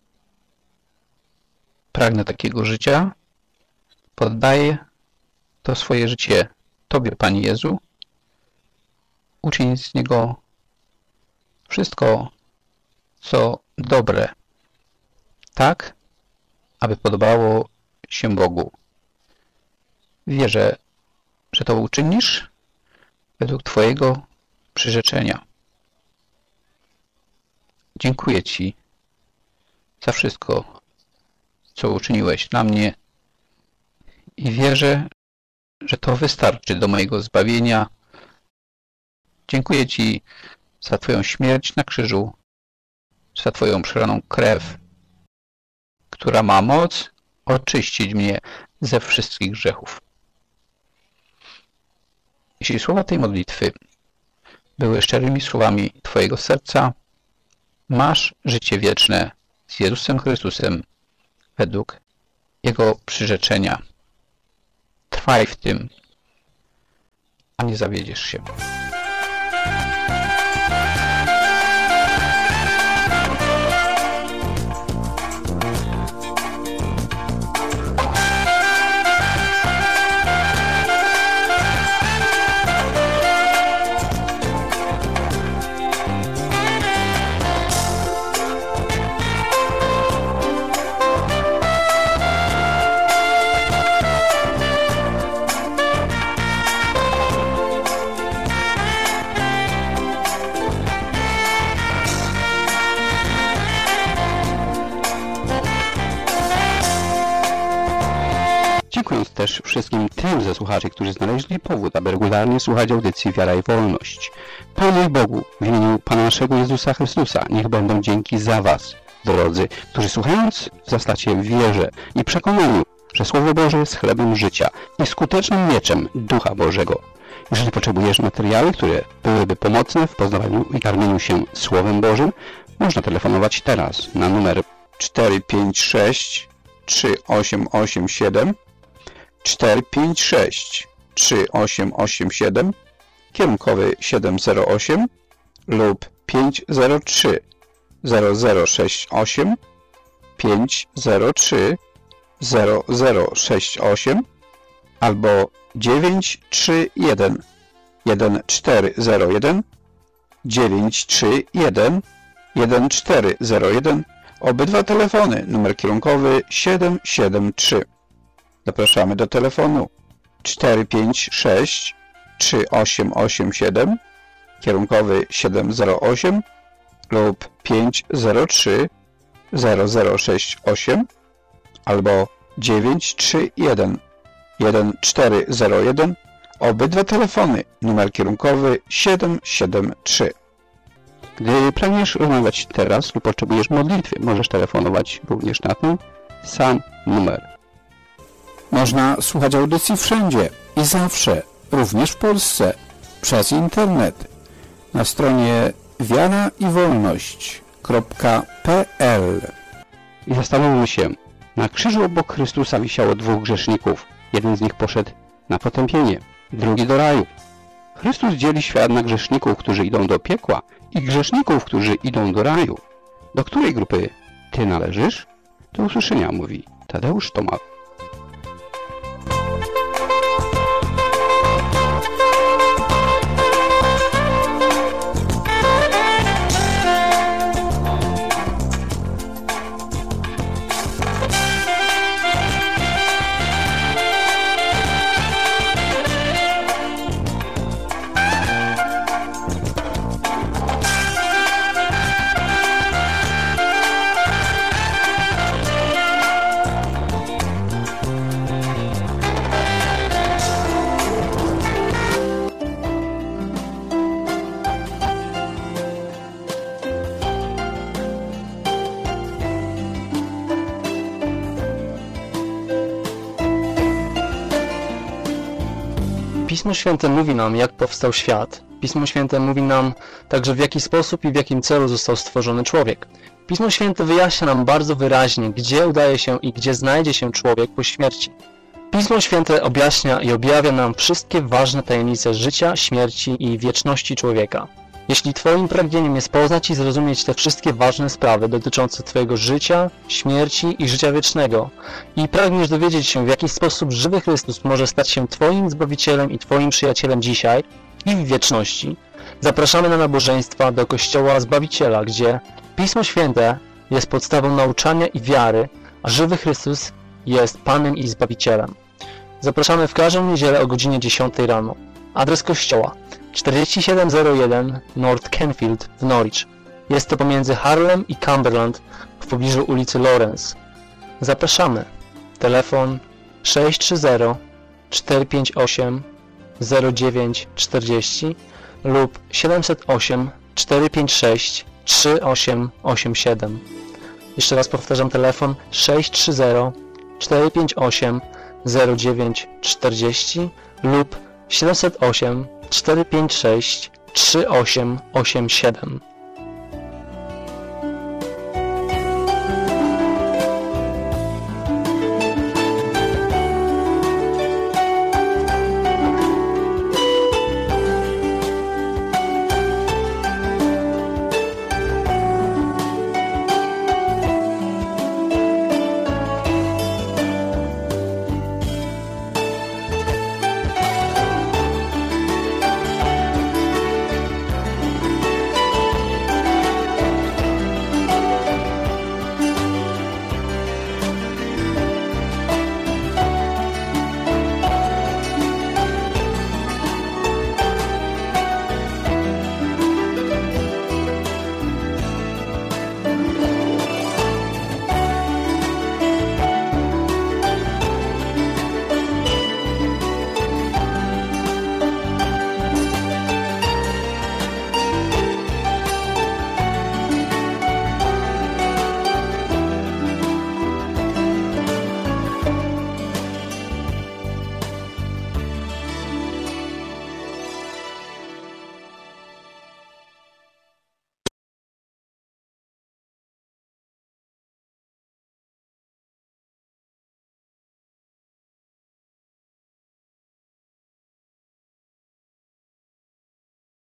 Pragnę takiego życia, poddaję to swoje życie Tobie, Panie Jezu. Uczyń z niego wszystko, co dobre, tak, aby podobało się Bogu. Wierzę, że to uczynisz według Twojego przyrzeczenia. Dziękuję Ci za wszystko, co uczyniłeś dla mnie i wierzę, że to wystarczy do mojego zbawienia. Dziękuję Ci za Twoją śmierć na krzyżu, za Twoją przelaną krew, która ma moc oczyścić mnie ze wszystkich grzechów. Jeśli słowa tej modlitwy były szczerymi słowami Twojego serca, masz życie wieczne z Jezusem Chrystusem według Jego przyrzeczenia. Trwaj w tym, a nie zawiedziesz się. Dziękując też wszystkim tym ze słuchaczy, którzy znaleźli powód, aby regularnie słuchać audycji Wiara i Wolność. Panu i Bogu, w imieniu Pana naszego Jezusa Chrystusa, niech będą dzięki za Was, drodzy, którzy słuchając wzrastacie w wierze i przekonaniu, że Słowo Boże jest chlebem życia i skutecznym mieczem Ducha Bożego. Jeżeli potrzebujesz materiały, które byłyby pomocne w poznawaniu i karmieniu się Słowem Bożym, można telefonować teraz na numer 456 3887 456 3887, kierunkowy 708 lub 503 0068 503 0068 albo 931 1401 931 1401. Obydwa telefony, numer kierunkowy 773. Zapraszamy do telefonu 456 3887, kierunkowy 708 lub 503 0068 albo 931 1401. Obydwa telefony, numer kierunkowy 773. Gdy pragniesz rozmawiać teraz lub potrzebujesz modlitwy, możesz telefonować również na ten sam numer. Można słuchać audycji wszędzie i zawsze, również w Polsce, przez internet, na stronie wiaraiwolność.pl. I zastanówmy się, na krzyżu obok Chrystusa wisiało dwóch grzeszników. Jeden z nich poszedł na potępienie, drugi do raju. Chrystus dzieli świat na grzeszników, którzy idą do piekła i grzeszników, którzy idą do raju. Do której grupy Ty należysz? Do usłyszenia, mówi Tadeusz Tomal. Pismo Święte mówi nam, jak powstał świat. Pismo Święte mówi nam także, w jaki sposób i w jakim celu został stworzony człowiek. Pismo Święte wyjaśnia nam bardzo wyraźnie, gdzie udaje się i gdzie znajdzie się człowiek po śmierci. Pismo Święte objaśnia i objawia nam wszystkie ważne tajemnice życia, śmierci i wieczności człowieka. Jeśli Twoim pragnieniem jest poznać i zrozumieć te wszystkie ważne sprawy dotyczące Twojego życia, śmierci i życia wiecznego i pragniesz dowiedzieć się, w jaki sposób żywy Chrystus może stać się Twoim Zbawicielem i Twoim przyjacielem dzisiaj i w wieczności, zapraszamy na nabożeństwa do Kościoła Zbawiciela, gdzie Pismo Święte jest podstawą nauczania i wiary, a żywy Chrystus jest Panem i Zbawicielem. Zapraszamy w każdą niedzielę o godzinie 10 rano. Adres kościoła 4701 North Kenfield w Norwich. Jest to pomiędzy Harlem i Cumberland w pobliżu ulicy Lawrence. Zapraszamy. Telefon 630 458 0940 lub 708 456 3887. Jeszcze raz powtarzam telefon 630 458 0940 lub 708 456 3887.